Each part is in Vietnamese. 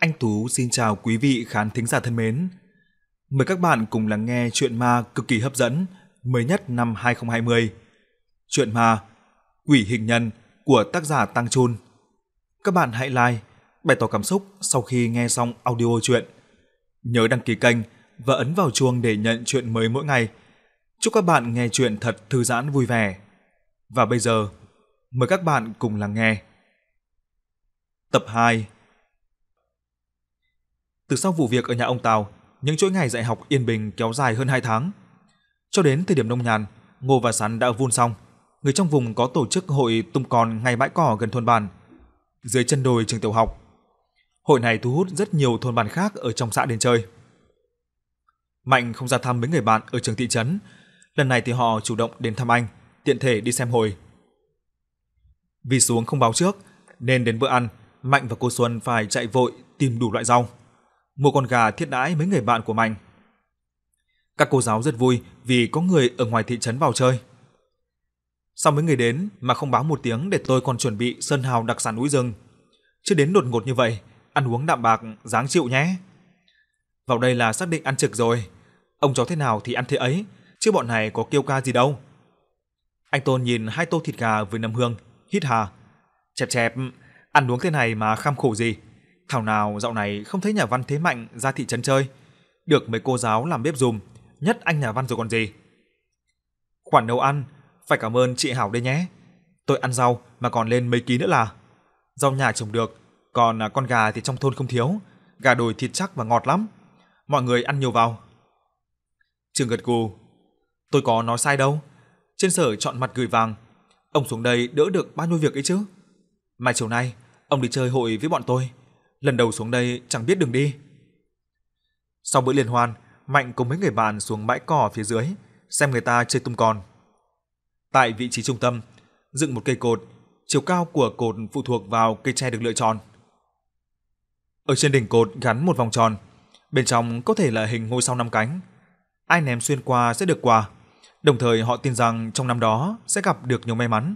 Anh Tú xin chào quý vị khán thính giả thân mến. Mời các bạn cùng lắng nghe truyện ma cực kỳ hấp dẫn mới nhất năm 2020. Truyện ma Quỷ Hình Nhân của tác giả Tăng Chun. Các bạn hãy like, bày tỏ cảm xúc sau khi nghe xong audio truyện. Nhớ đăng ký kênh và ấn vào chuông để nhận truyện mới mỗi ngày. Chúc các bạn nghe truyện thật thư giãn vui vẻ. Và bây giờ, mời các bạn cùng lắng nghe. Tập 2. Từ sau vụ việc ở nhà ông Tào, những chuỗi ngày dạy học yên bình kéo dài hơn 2 tháng. Cho đến thời điểm nông nhàn, ngô và sắn đã vun xong, người trong vùng có tổ chức hội tung con ngay bãi cỏ gần thôn bản, dưới chân đồi trường tiểu học. Hội này thu hút rất nhiều thôn bản khác ở trong xã đến chơi. Mạnh không ra thăm mấy người bạn ở trường thị trấn, lần này thì họ chủ động đến thăm anh, tiện thể đi xem hội. Vì xuống không báo trước, nên đến bữa ăn, Mạnh và cô Xuân phải chạy vội tìm đủ loại rau, mua con gà thiết đãi mấy người bạn của Mạnh. Các cô giáo rất vui vì có người ở ngoài thị trấn vào chơi. Sao mấy người đến mà không báo một tiếng để tôi còn chuẩn bị sơn hào đặc sản núi rừng? Chứ đến đột ngột như vậy, ăn uống đạm bạc, ráng chịu nhé. Vào đây là xác định ăn trực rồi, ông cháu thế nào thì ăn thế ấy, chứ bọn này có kêu ca gì đâu. Anh Tôn nhìn 2 tô thịt gà với nấm hương, hít hà. Chẹp chẹp, ăn uống thế này mà kham khổ gì. Thảo nào dạo này không thấy nhà văn Thế Mạnh ra thị trấn chơi, được mấy cô giáo làm bếp dùm, nhất anh nhà văn rồi còn gì. Khoản nấu ăn phải cảm ơn chị Hảo đây nhé. Tôi ăn rau mà còn lên mấy ký nữa là. Rau nhà trồng được, còn con gà thì trong thôn không thiếu, gà đồi thịt chắc và ngọt lắm. Mọi người ăn nhiều vào. Trường gật gù. Tôi có nói sai đâu. Trên sở chọn mặt gửi vàng, ông xuống đây đỡ được bao nhiêu việc ấy chứ. Mai chiều nay ông đi chơi hội với bọn tôi, lần đầu xuống đây chẳng biết đường đi. Sau bữa liên hoan, Mạnh cùng mấy người bạn xuống bãi cỏ phía dưới xem người ta chơi tung con. Tại vị trí trung tâm, dựng một cây cột, chiều cao của cột phụ thuộc vào cây tre được lựa chọn. Ở trên đỉnh cột gắn một vòng tròn, bên trong có thể là hình ngôi sao 5 cánh. Ai ném xuyên qua sẽ được quà, đồng thời họ tin rằng trong năm đó sẽ gặp được nhiều may mắn.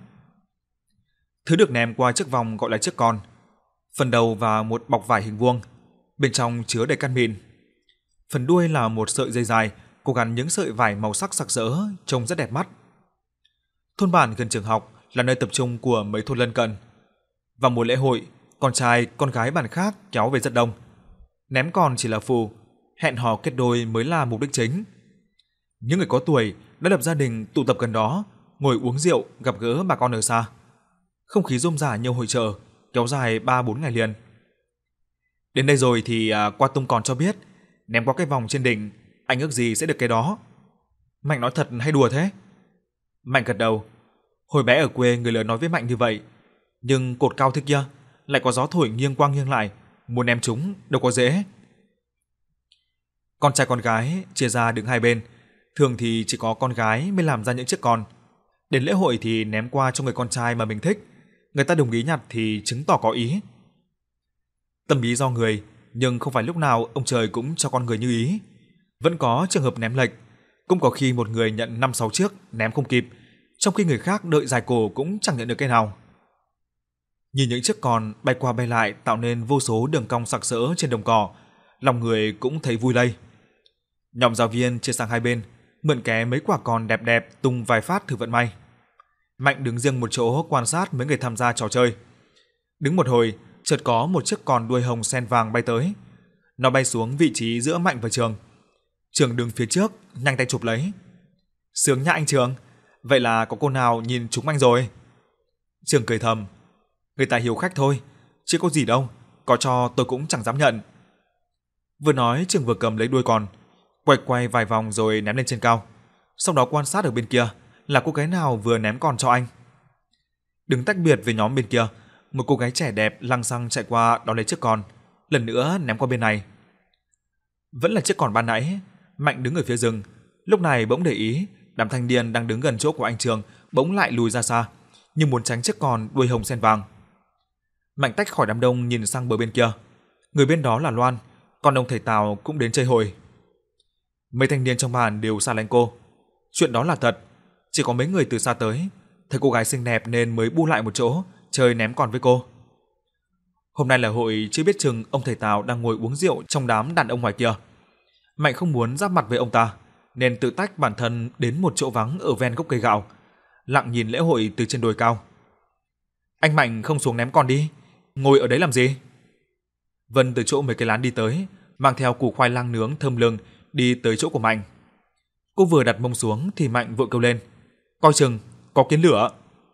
Thứ được ném qua chiếc vòng gọi là chiếc con, phần đầu và một bọc vải hình vuông, bên trong chứa đầy cát mịn. Phần đuôi là một sợi dây dài, có gắn những sợi vải màu sắc sặc sỡ, trông rất đẹp mắt. Thôn bản gần trường học là nơi tập trung của mấy thôn lân cận. Vào mùa lễ hội, con trai, con gái bản khác kéo về rất đông. Ném con chỉ là phụ, hẹn hò kết đôi mới là mục đích chính. Những người có tuổi đã lập gia đình tụ tập gần đó, ngồi uống rượu, gặp gỡ bà con ở xa. Không khí rôm rả như hội chợ, kéo dài 3-4 ngày liền. Đến đây rồi thì qua tung còn cho biết, ném qua cái vòng trên đỉnh, anh ước gì sẽ được cái đó. Mạnh nói thật hay đùa thế? Mạnh gật đầu. Hồi bé ở quê người lớn nói với Mạnh như vậy, nhưng cột cao thế kia, lại có gió thổi nghiêng qua nghiêng lại, muốn ném chúng đâu có dễ. Con trai con gái chia ra đứng hai bên, thường thì chỉ có con gái mới làm ra những chiếc con. Đến lễ hội thì ném qua cho người con trai mà mình thích, người ta đồng ý nhặt thì chứng tỏ có ý. Tâm ý do người, nhưng không phải lúc nào ông trời cũng cho con người như ý. Vẫn có trường hợp ném lệch, cũng có khi một người nhận 5-6 chiếc ném không kịp, trong khi người khác đợi dài cổ cũng chẳng nhận được cái nào. Nhìn những chiếc con bay qua bay lại tạo nên vô số đường cong sặc sỡ trên đồng cỏ, lòng người cũng thấy vui lây. Nhóm giáo viên chia sang hai bên, mượn ké mấy quả con đẹp đẹp tung vài phát thử vận may. Mạnh đứng riêng một chỗ quan sát mấy người tham gia trò chơi. Đứng một hồi, chợt có một chiếc con đuôi hồng sen vàng bay tới. Nó bay xuống vị trí giữa Mạnh và Trường. Trường đứng phía trước, nhanh tay chụp lấy. Sướng nhá anh Trường, vậy là có cô nào nhìn trúng anh rồi. Trường cười thầm, người ta hiếu khách thôi, chứ có gì đâu, có cho tôi cũng chẳng dám nhận. Vừa nói Trường vừa cầm lấy đuôi con, quay vài vòng rồi ném lên trên cao. Sau đó quan sát ở bên kia là cô gái nào vừa ném con cho anh. Đứng tách biệt với nhóm bên kia, một cô gái trẻ đẹp lăng xăng chạy qua đón lấy chiếc con, lần nữa ném qua bên này. Vẫn là chiếc con ban nãy. Mạnh đứng ở phía rừng, lúc này bỗng để ý đám thanh niên đang đứng gần chỗ của anh Trường bỗng lại lùi ra xa, như muốn tránh chiếc con đuôi hồng sen vàng. Mạnh tách khỏi đám đông nhìn sang bờ bên kia, người bên đó là Loan, còn ông thầy Tào cũng đến chơi hội. Mấy thanh niên trong bản đều xa lánh cô. Chuyện đó là thật, chỉ có mấy người từ xa tới, thấy cô gái xinh đẹp nên mới bu lại một chỗ chơi ném con với cô. Hôm nay là hội chưa biết chừng ông thầy Tào đang ngồi uống rượu trong đám đàn ông ngoài kia. Mạnh không muốn giáp mặt với ông ta, nên tự tách bản thân đến một chỗ vắng ở ven gốc cây gạo, lặng nhìn lễ hội từ trên đồi cao. Anh Mạnh không xuống ném con đi, ngồi ở đấy làm gì? Vân từ chỗ mấy cái lán đi tới, mang theo củ khoai lang nướng thơm lừng đi tới chỗ của Mạnh. Cô vừa đặt mông xuống thì Mạnh vội kêu lên, coi chừng, có kiến lửa.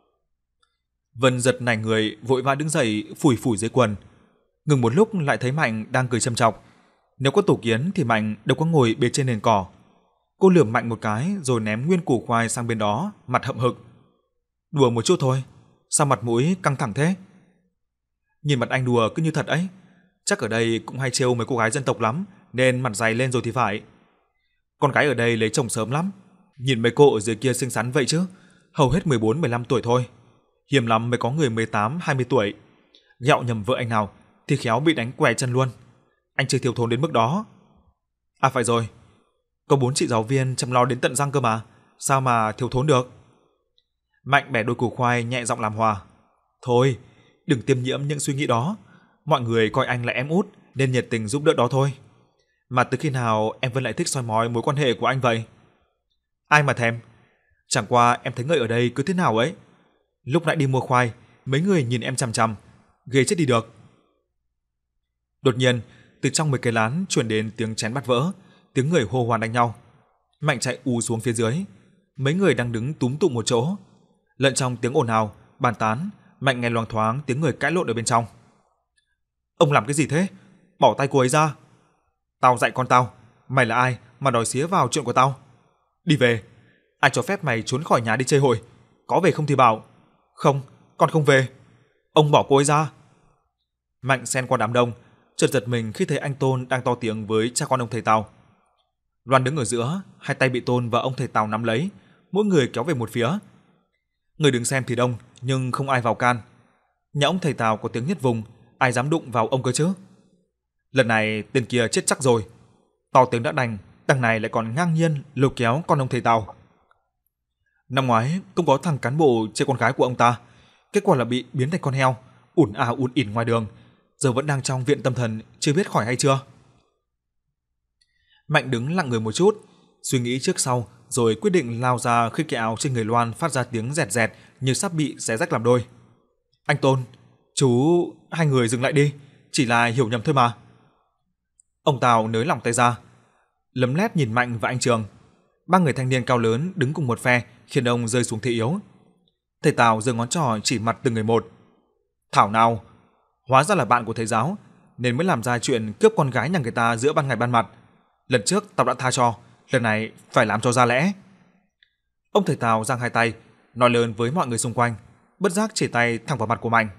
Vân giật nảy người, vội vã đứng dậy phủi phủi dưới quần. Ngừng một lúc lại thấy Mạnh đang cười châm chọc. Nếu có tổ kiến thì Mạnh đâu có ngồi bệt trên nền cỏ. Cô lườm Mạnh một cái rồi ném nguyên củ khoai sang bên đó, mặt hậm hực. Đùa một chút thôi, sao mặt mũi căng thẳng thế? Nhìn mặt anh đùa cứ như thật ấy. Chắc ở đây cũng hay trêu mấy cô gái dân tộc lắm, nên mặt dày lên rồi thì phải. Con gái ở đây lấy chồng sớm lắm. Nhìn mấy cô ở dưới kia xinh xắn vậy chứ, hầu hết 14-15 tuổi thôi. Hiếm lắm mới có người 18-20 tuổi. Ghẹo nhầm vợ anh nào thì khéo bị đánh què chân luôn. Anh chưa thiếu thốn đến mức đó. À phải rồi, có 4 chị giáo viên chăm lo đến tận răng cơ mà, sao mà thiếu thốn được? Mạnh bẻ đôi củ khoai nhẹ giọng làm hòa. Thôi, đừng tiêm nhiễm những suy nghĩ đó. Mọi người coi anh là em út nên nhiệt tình giúp đỡ đó thôi. Mà từ khi nào em vẫn lại thích soi mói mối quan hệ của anh vậy? Ai mà thèm. Chẳng qua em thấy người ở đây cứ thế nào ấy. Lúc nãy đi mua khoai, mấy người nhìn em chằm chằm, ghê chết đi được. Đột nhiên, từ trong mấy cái lán truyền đến tiếng chén bát vỡ, tiếng người hô hoán đánh nhau. Mạnh chạy ù xuống phía dưới, mấy người đang đứng túm tụm một chỗ. Lẫn trong tiếng ồn ào, bàn tán, Mạnh nghe loáng thoáng tiếng người cãi lộn ở bên trong. Ông làm cái gì thế? Bỏ tay cô ấy ra. Tao dạy con tao, mày là ai mà đòi xía vào chuyện của tao? Đi về. Ai cho phép mày trốn khỏi nhà đi chơi hội? Có về không thì bảo. Không, con không về. Ông bỏ cô ấy ra. Mạnh xen qua đám đông, chợt giật mình khi thấy anh Tôn đang to tiếng với cha con ông thầy Tào. Loan đứng ở giữa, hai tay bị Tôn và ông thầy Tào nắm lấy, mỗi người kéo về một phía. Người đứng xem thì đông, nhưng không ai vào can. Nhà ông thầy Tào có tiếng nhất vùng, ai dám đụng vào ông cơ chứ? Lần này tên kia chết chắc rồi. To tiếng đã đành, đằng này lại còn ngang nhiên lôi kéo con ông thầy Tào. Năm ngoái cũng có thằng cán bộ chơi con gái của ông ta, kết quả là bị biến thành con heo, ủn ủn ỉn ngoài đường, giờ vẫn đang trong viện tâm thần, chưa biết khỏi hay chưa. Mạnh đứng lặng người một chút, suy nghĩ trước sau, rồi quyết định lao ra khi cái áo trên người Loan phát ra tiếng rẹt rẹt như sắp bị xé rách làm đôi. Anh Tôn, chú, hai người dừng lại đi, chỉ là hiểu nhầm thôi mà. Ông Tào nới lỏng tay ra, lấm lét nhìn Mạnh và anh Trường. Ba người thanh niên cao lớn đứng cùng một phe khiến ông rơi xuống thế yếu. Thầy Tào giơ ngón trỏ chỉ mặt từng người một. Thảo nào, hóa ra là bạn của thầy giáo, nên mới làm ra chuyện cướp con gái nhà người ta giữa ban ngày ban mặt. Lần trước tao đã tha cho, lần này phải làm cho ra lẽ. Ông thầy Tào giang hai tay, nói lớn với mọi người xung quanh, bất giác chỉ tay thẳng vào mặt của Mạnh.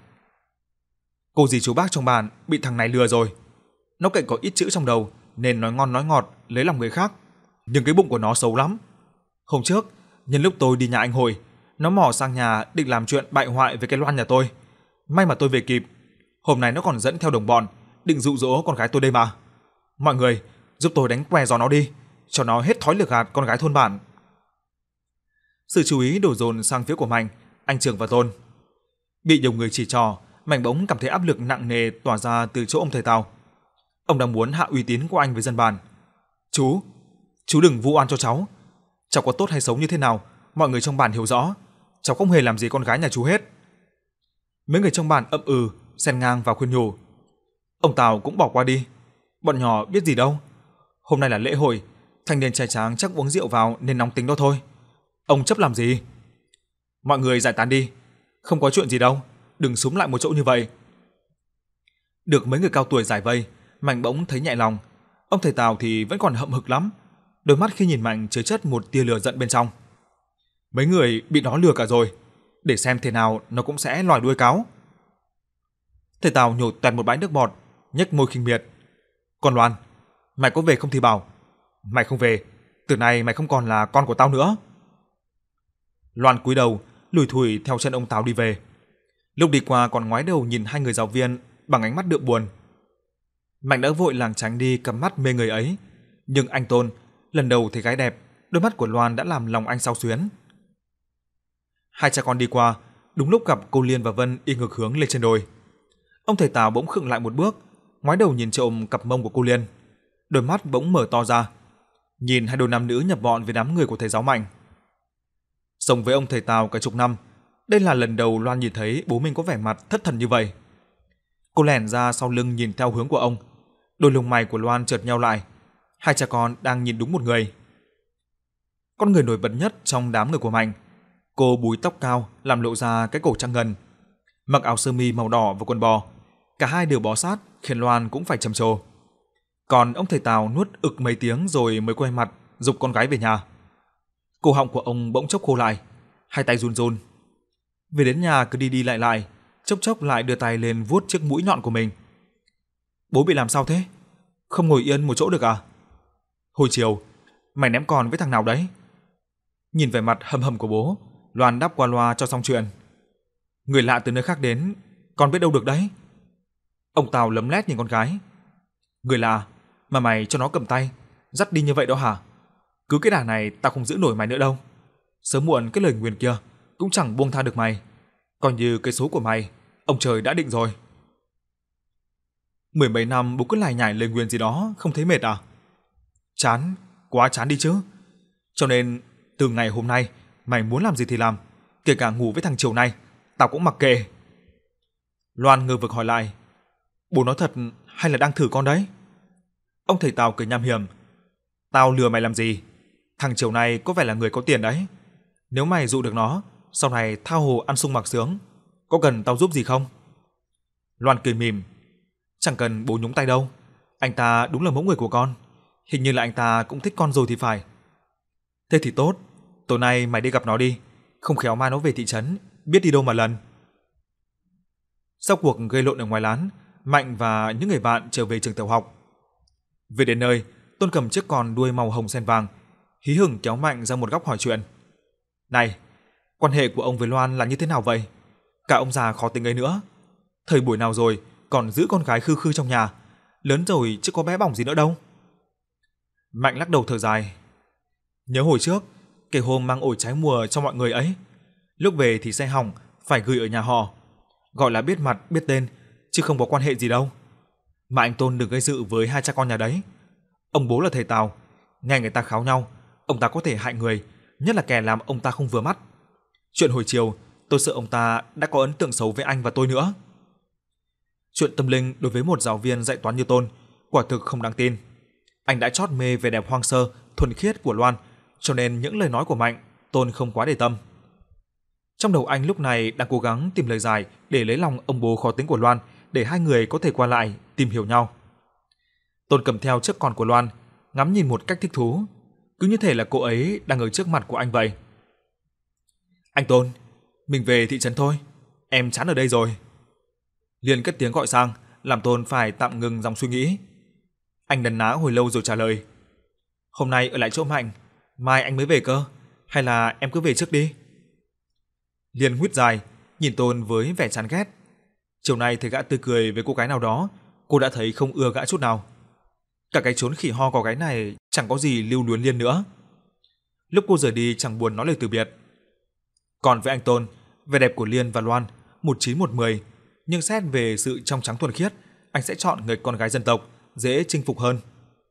Cô dì chú bác trong bản bị thằng này lừa rồi. Nó cậy có ít chữ trong đầu nên nói ngon nói ngọt lấy lòng người khác, nhưng cái bụng của nó xấu lắm. Hôm trước, nhân lúc tôi đi nhà anh Hồi, nó mò sang nhà định làm chuyện bại hoại với cái Loan nhà tôi. May mà tôi về kịp. Hôm nay nó còn dẫn theo đồng bọn định dụ dỗ con gái tôi đây mà. Mọi người giúp tôi đánh què giò nó đi, cho nó hết thói lừa gạt con gái thôn bản. Sự chú ý đổ dồn sang phía của Mạnh, anh Trường và Tôn. Bị nhiều người chỉ trỏ, Mạnh bỗng cảm thấy áp lực nặng nề tỏa ra từ chỗ ông thầy Tào. Ông đang muốn hạ uy tín của anh với dân bản. Chú đừng vu oan cho cháu. Cháu có tốt hay xấu như thế nào, mọi người trong bản hiểu rõ. Cháu không hề làm gì con gái nhà chú hết. Mấy người trong bản ậm ừ, xen ngang vào khuyên nhủ. Ông Tào cũng bỏ qua đi. Bọn nhỏ biết gì đâu. Hôm nay là lễ hội, thanh niên trai tráng chắc uống rượu vào nên nóng tính đó thôi. Ông chấp làm gì? Mọi người giải tán đi. Không có chuyện gì đâu, đừng xúm lại một chỗ như vậy. Được mấy người cao tuổi giải vây, Mạnh bỗng thấy nhẹ lòng. Ông thầy Tào thì vẫn còn hậm hực lắm. Đôi mắt khi nhìn Mạnh chứa chất một tia lửa giận bên trong. Mấy người bị nó lừa cả rồi, để xem thế nào nó cũng sẽ lòi đuôi cáo. Thầy Tào nhổ toẹt một bãi nước bọt, nhếch môi khinh miệt. Còn Loan, mày có về không thì bảo. Mày không về, từ nay mày không còn là con của tao nữa. Loan cúi đầu, lủi thủi theo chân ông Tào đi về. Lúc đi qua còn ngoái đầu nhìn hai người giáo viên bằng ánh mắt đượm buồn. Mạnh đã vội lảng tránh đi cắm mắt mê người ấy, nhưng anh Tôn lần đầu thấy gái đẹp, đôi mắt của Loan đã làm lòng anh xao xuyến. Hai cha con đi qua, đúng lúc gặp cô Liên và Vân đi ngược hướng lên trên đồi. Ông thầy Tào bỗng khựng lại một bước, ngoái đầu nhìn trộm cặp mông của cô Liên. Đôi mắt bỗng mở to ra, nhìn hai đôi nam nữ nhập bọn với đám người của thầy giáo Mạnh. Sống với ông thầy Tào cả chục năm, đây là lần đầu Loan nhìn thấy bố mình có vẻ mặt thất thần như vậy. Cô lẻn ra sau lưng nhìn theo hướng của ông. Đôi lông mày của Loan chợt nheo lại. Hai cha con đang nhìn đúng một người. Con người nổi bật nhất trong đám người của Mạnh. Cô búi tóc cao làm lộ ra cái cổ trắng ngần, mặc áo sơ mi màu đỏ và quần bò. Cả hai đều bó sát khiến Loan cũng phải trầm trồ. Còn ông thầy Tào nuốt ực mấy tiếng rồi mới quay mặt giục con gái về nhà. Cổ họng của ông bỗng chốc khô lại, hai tay run run. Về đến nhà cứ đi đi lại lại, chốc chốc lại đưa tay lên vuốt chiếc mũi nhọn của mình. Bố bị làm sao thế? Không ngồi yên một chỗ được à? Hồi chiều, mày ném con với thằng nào đấy? Nhìn vẻ mặt hầm hầm của bố, Loan đáp qua loa cho xong chuyện. Người lạ từ nơi khác đến, con biết đâu được đấy. Ông Tào lấm lét nhìn con gái. Người lạ mà mày cho nó cầm tay, dắt đi như vậy đó hả? Cứ cái đà này tao không giữ nổi mày nữa đâu. Sớm muộn cái lời nguyền kia cũng chẳng buông tha được mày. Coi như cái số của mày, ông trời đã định rồi. Mười mấy năm bố cứ lải nhải lời nguyền gì đó, không thấy mệt à? Chán, quá chán đi chứ. Cho nên từ ngày hôm nay mày muốn làm gì thì làm, kể cả ngủ với thằng Triều này, tao cũng mặc kệ. Loan ngơ vực hỏi lại. Bố nói thật hay là đang thử con đấy? Ông thầy Tào cười nham hiểm. Tao lừa mày làm gì? Thằng Triều này có vẻ là người có tiền đấy. Nếu mày dụ được nó, sau này tha hồ ăn sung mặc sướng, có cần tao giúp gì không? Loan cười mỉm. Chẳng cần bố nhúng tay đâu. Anh ta đúng là mẫu người của con. Hình như là anh ta cũng thích con rồi thì phải. Thế thì tốt, tối nay mày đi gặp nó đi, không khéo mai nó về thị trấn, biết đi đâu mà lần. Sau cuộc gây lộn ở ngoài lán, Mạnh và những người bạn trở về trường tiểu học. Về đến nơi, Tôn cầm chiếc con đuôi màu hồng sen vàng, hí hửng kéo Mạnh ra một góc hỏi chuyện. Này, quan hệ của ông với Loan là như thế nào vậy? Cả ông già khó tính ấy nữa. Thời buổi nào rồi còn giữ con gái khư khư trong nhà, lớn rồi chứ có bé bỏng gì nữa đâu. Mạnh lắc đầu thở dài. Nhớ hồi trước, cái hôm mang ổi trái mùa cho mọi người ấy, lúc về thì xe hỏng, phải gửi ở nhà họ. Gọi là biết mặt biết tên, chứ không có quan hệ gì đâu. Mà anh Tôn đừng gây sự với hai cha con nhà đấy. Ông bố là thầy Tào, nghe người ta kháo nhau, ông ta có thể hại người, nhất là kẻ làm ông ta không vừa mắt. Chuyện hồi chiều, tôi sợ ông ta đã có ấn tượng xấu với anh và tôi nữa. Chuyện tâm linh đối với một giáo viên dạy toán như Tôn quả thực không đáng tin. Anh đã chót mê vẻ đẹp hoang sơ, thuần khiết của Loan, cho nên những lời nói của Mạnh, Tôn không quá để tâm. Trong đầu anh lúc này đang cố gắng tìm lời giải để lấy lòng ông bố khó tính của Loan, để hai người có thể qua lại, tìm hiểu nhau. Tôn cầm theo chiếc con của Loan, ngắm nhìn một cách thích thú, cứ như thể là cô ấy đang ở trước mặt của anh vậy. Anh Tôn, mình về thị trấn thôi, em chán ở đây rồi. Liền cất tiếng gọi sang, làm Tôn phải tạm ngừng dòng suy nghĩ. Anh đần ná hồi lâu rồi trả lời. Hôm nay ở lại chỗ Mạnh, mai anh mới về cơ, hay là em cứ về trước đi? Liên huýt dài, nhìn Tôn với vẻ chán ghét. Chiều nay thấy gã tươi cười với cô gái nào đó, cô đã thấy không ưa gã chút nào. Cả cái chốn khỉ ho có gái này chẳng có gì lưu luyến Liên nữa. Lúc cô rời đi chẳng buồn nói lời từ biệt. Còn với anh Tôn, vẻ đẹp của Liên và Loan 1/9/10, nhưng xét về sự trong trắng thuần khiết, anh sẽ chọn người con gái dân tộc, dễ chinh phục hơn.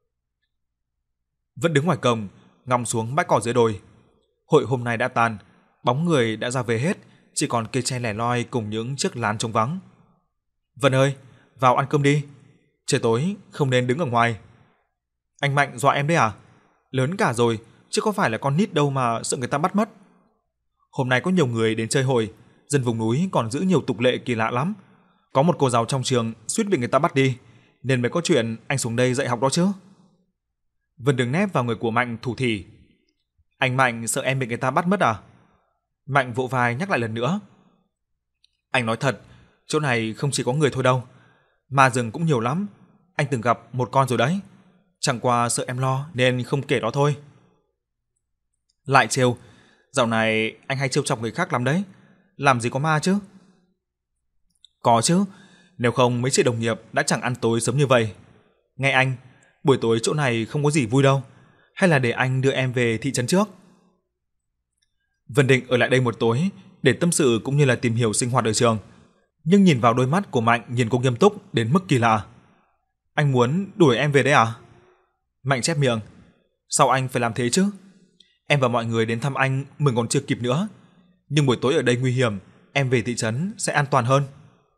Vẫn đứng ngoài cổng, ngắm xuống bãi cỏ dưới đồi. Hội hôm nay đã tàn, bóng người đã ra về hết, chỉ còn cây tre lẻ loi cùng những chiếc lán trống vắng. Vân ơi, vào ăn cơm đi. Trời tối không nên đứng ở ngoài. Anh Mạnh dọa em đấy à? Lớn cả rồi, chứ có phải là con nít đâu mà sợ người ta bắt mất. Hôm nay có nhiều người đến chơi hội, dân vùng núi còn giữ nhiều tục lệ kỳ lạ lắm. Có một cô giáo trong trường suýt bị người ta bắt đi, nên mới có chuyện anh xuống đây dạy học đó chứ. Vân đứng nép vào người của Mạnh thủ thỉ. Anh Mạnh sợ em bị người ta bắt mất à? Mạnh vỗ vai nhắc lại lần nữa. Anh nói thật, chỗ này không chỉ có người thôi đâu, ma rừng cũng nhiều lắm. Anh từng gặp một con rồi đấy. Chẳng qua sợ em lo nên không kể đó thôi. Lại trêu, dạo này anh hay trêu chọc người khác lắm đấy. Làm gì có ma chứ? Có chứ, nếu không mấy chị đồng nghiệp đã chẳng ăn tối sớm như vậy. Nghe anh, buổi tối chỗ này không có gì vui đâu. Hay là để anh đưa em về thị trấn trước? Vân định ở lại đây một tối để tâm sự cũng như là tìm hiểu sinh hoạt ở trường. Nhưng nhìn vào đôi mắt của Mạnh nhìn cô nghiêm túc đến mức kỳ lạ. Anh muốn đuổi em về đấy à? Mạnh chép miệng. Sao anh phải làm thế chứ? Em và mọi người đến thăm anh mừng còn chưa kịp nữa. Nhưng buổi tối ở đây nguy hiểm, em về thị trấn sẽ an toàn hơn.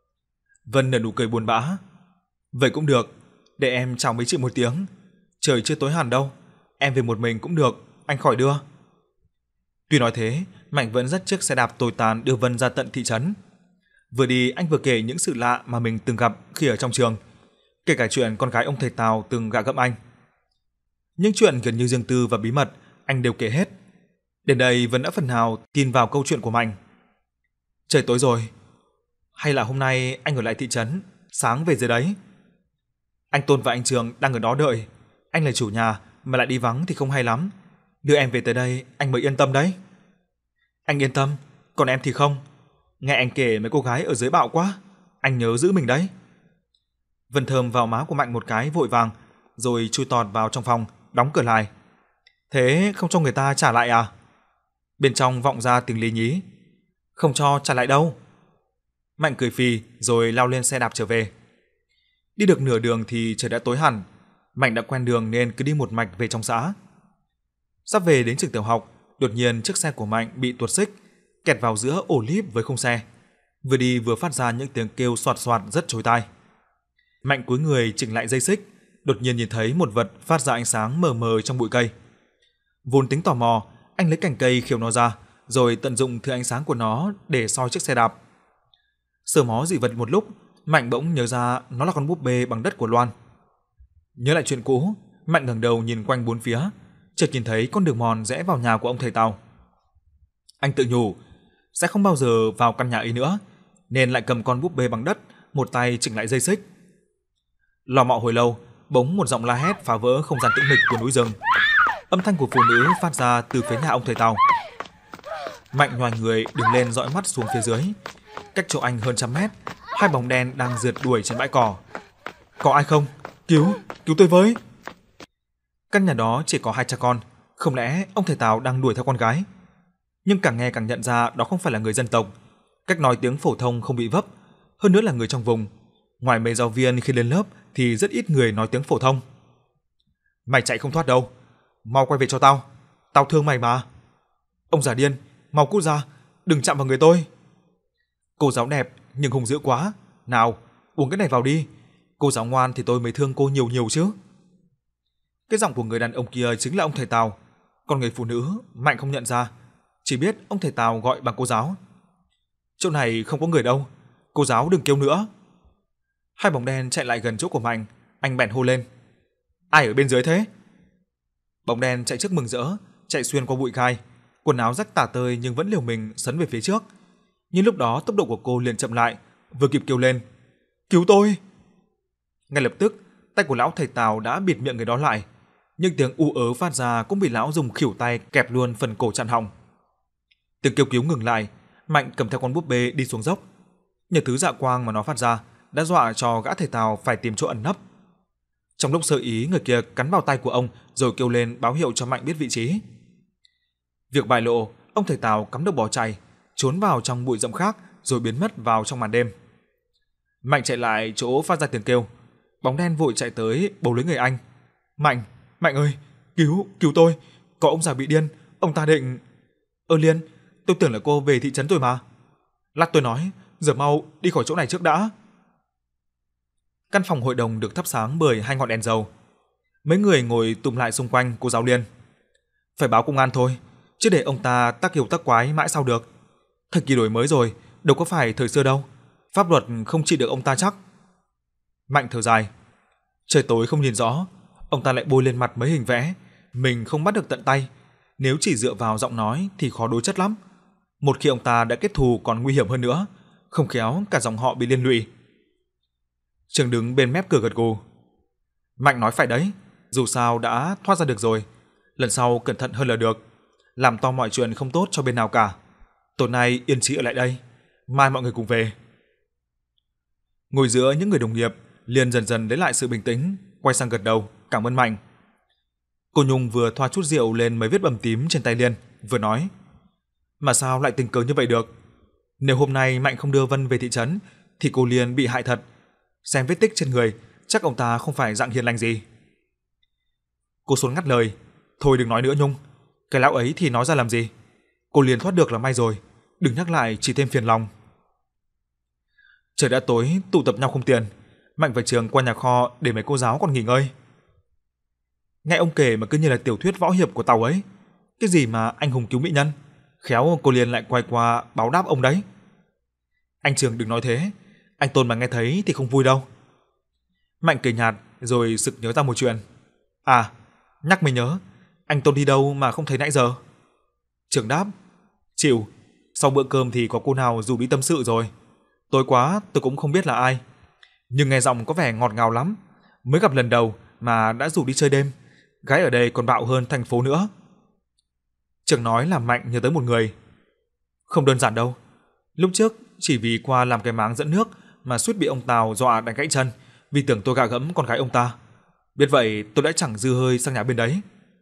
Vân nở nụ cười buồn bã. Vậy cũng được, để em chào mấy chị một tiếng. Trời chưa tối hẳn đâu, em về một mình cũng được, anh khỏi đưa. Tuy nói thế, Mạnh vẫn dắt chiếc xe đạp tồi tàn đưa Vân ra tận thị trấn. Vừa đi anh vừa kể những sự lạ mà mình từng gặp khi ở trong trường, kể cả chuyện con gái ông thầy Tào từng gạ gẫm anh. Những chuyện gần như riêng tư và bí mật anh đều kể hết. Đến đây Vân đã phần nào tin vào câu chuyện của Mạnh. Trời tối rồi, hay là hôm nay anh ở lại thị trấn, sáng về dưới đấy. Anh Tôn và anh Trường đang ở đó đợi, anh là chủ nhà mà lại đi vắng thì không hay lắm. Đưa em về tới đây anh mới yên tâm đấy. Anh yên tâm, còn em thì không. Nghe anh kể mấy cô gái ở dưới bạo quá, anh nhớ giữ mình đấy. Vân thơm vào má của Mạnh một cái vội vàng, rồi chui tọt vào trong phòng, đóng cửa lại. Thế không cho người ta trả lại à? Bên trong vọng ra tiếng lý nhí. Không cho trả lại đâu. Mạnh cười phì rồi lao lên xe đạp trở về. Đi được nửa đường thì trời đã tối hẳn. Mạnh đã quen đường nên cứ đi một mạch về trong xã. Sắp về đến trường tiểu học, đột nhiên chiếc xe của Mạnh bị tuột xích, kẹt vào giữa ổ líp với khung xe. Vừa đi vừa phát ra những tiếng kêu xoạt xoạt rất chói tai. Mạnh cúi người chỉnh lại dây xích, đột nhiên nhìn thấy một vật phát ra ánh sáng mờ mờ trong bụi cây. Vốn tính tò mò, anh lấy cành cây khiêu nó ra, rồi tận dụng thứ ánh sáng của nó để soi chiếc xe đạp. Sờ mó dị vật một lúc, Mạnh bỗng nhớ ra nó là con búp bê bằng đất của Loan. Nhớ lại chuyện cũ, Mạnh ngẩng đầu nhìn quanh bốn phía, chợt nhìn thấy con đường mòn rẽ vào nhà của ông thầy Tào. Anh tự nhủ sẽ không bao giờ vào căn nhà ấy nữa, nên lại cầm con búp bê bằng đất, một tay chỉnh lại dây xích. Lò mọ hồi lâu, bỗng một giọng la hét phá vỡ không gian tĩnh mịch của núi rừng. Âm thanh của phụ nữ phát ra từ phía nhà ông thầy Tào. Mạnh nhoài người đứng lên dõi mắt xuống phía dưới. Cách chỗ anh hơn 100 mét, hai bóng đen đang rượt đuổi trên bãi cỏ. Có ai không? Cứu tôi với! Căn nhà đó chỉ có hai cha con, không lẽ ông thầy Tào đang đuổi theo con gái? Nhưng càng nghe càng nhận ra đó không phải là người dân tộc, cách nói tiếng phổ thông không bị vấp, hơn nữa là người trong vùng. Ngoài mấy giáo viên khi lên lớp thì rất ít người nói tiếng phổ thông. Mày chạy không thoát đâu, mau quay về cho tao, tao thương mày mà. Ông già điên, mau cút ra, đừng chạm vào người tôi. Cô giáo đẹp nhưng hung dữ quá, nào uống cái này vào đi, cô giáo ngoan thì tôi mới thương cô nhiều nhiều chứ. Cái giọng của người đàn ông kia chính là ông thầy Tào, còn người phụ nữ Mạnh không nhận ra, chỉ biết ông thầy Tào gọi bằng cô giáo. Chỗ này không có người đâu, cô giáo đừng kêu nữa. Hai bóng đen chạy lại gần chỗ của Mạnh, anh bèn hô lên. Ai ở bên dưới thế? Bóng đen chạy trước mừng rỡ, chạy xuyên qua bụi gai, quần áo rách tả tơi nhưng vẫn liều mình sấn về phía trước. Nhưng lúc đó tốc độ của cô liền chậm lại, vừa kịp kêu lên, cứu tôi! Ngay lập tức, tay của lão thầy Tào đã bịt miệng người đó lại, nhưng tiếng u ớ phát ra cũng bị lão dùng khuỷu tay kẹp luôn phần cổ chặn họng. Tiếng kêu cứu ngừng lại, Mạnh cầm theo con búp bê đi xuống dốc. Nhờ thứ dạ quang mà nó phát ra đã dọa cho gã thầy Tào phải tìm chỗ ẩn nấp. Trong lúc sơ ý, người kia cắn vào tay của ông rồi kêu lên báo hiệu cho Mạnh biết vị trí. Việc bại lộ, ông thầy Tào cắm đầu bỏ chạy, trốn vào trong bụi rậm khác rồi biến mất vào trong màn đêm. Mạnh chạy lại chỗ phát ra tiếng kêu, bóng đen vội chạy tới bấu lấy người anh. Mạnh ơi, cứu tôi, có ông già bị điên, ông ta định... Liên, tôi tưởng là cô về thị trấn rồi mà. Lát tôi nói, giờ mau đi khỏi chỗ này trước đã. Căn phòng hội đồng được thắp sáng bởi hai ngọn đèn dầu. Mấy người ngồi tụm lại xung quanh cô giáo Liên. Phải báo công an thôi, chứ để ông ta tác kiểu tác quái mãi sao được. Thời kỳ đổi mới rồi, đâu có phải thời xưa đâu. Pháp luật không trị được ông ta chắc. Mạnh thở dài. Trời tối không nhìn rõ, ông ta lại bôi lên mặt mấy hình vẽ, mình không bắt được tận tay. Nếu chỉ dựa vào giọng nói thì khó đối chất lắm. Một khi ông ta đã kết thù còn nguy hiểm hơn nữa, không khéo cả dòng họ bị liên lụy. Trường đứng bên mép cửa gật gù. Mạnh nói phải đấy, dù sao đã thoát ra được rồi, lần sau cẩn thận hơn là được, làm to mọi chuyện không tốt cho bên nào cả. Tối nay yên trí ở lại đây, mai mọi người cùng về. Ngồi giữa những người đồng nghiệp, Liên dần dần lấy lại sự bình tĩnh, quay sang gật đầu, cảm ơn Mạnh. Cô Nhung vừa thoa chút rượu lên mấy vết bầm tím trên tay Liên, vừa nói: "Mà sao lại tình cờ như vậy được? Nếu hôm nay Mạnh không đưa Vân về thị trấn thì cô Liên bị hại thật. Xem vết tích trên người, chắc ông ta không phải dạng hiền lành gì. Cô Xuân ngắt lời, thôi đừng nói nữa Nhung, cái lão ấy thì nói ra làm gì. Cô Liên thoát được là may rồi, đừng nhắc lại chỉ thêm phiền lòng. Trời đã tối, tụ tập nhau không tiền, Mạnh và Trường qua nhà kho để mấy cô giáo còn nghỉ ngơi. Nghe ông kể mà cứ như là tiểu thuyết võ hiệp của Tàu ấy. Cái gì mà anh hùng cứu mỹ nhân, khéo cô Liên lại quay qua báo đáp ông đấy. Anh Trường đừng nói thế, anh Tôn mà nghe thấy thì không vui đâu. Mạnh cười nhạt rồi sực nhớ ra một chuyện. À, nhắc mới nhớ, anh Tôn đi đâu mà không thấy nãy giờ? Trường đáp, chịu, sau bữa cơm thì có cô nào rủ đi tâm sự rồi. Tối quá tôi cũng không biết là ai, nhưng nghe giọng có vẻ ngọt ngào lắm. Mới gặp lần đầu mà đã rủ đi chơi đêm, gái ở đây còn bạo hơn thành phố nữa. Trường nói làm Mạnh nhớ tới một người. Không đơn giản đâu, lúc trước chỉ vì qua làm cái máng dẫn nước mà suýt bị ông Tào dọa đánh gãy chân vì tưởng tôi gạ gẫm con gái ông ta. Biết vậy tôi đã chẳng dư hơi sang nhà bên đấy.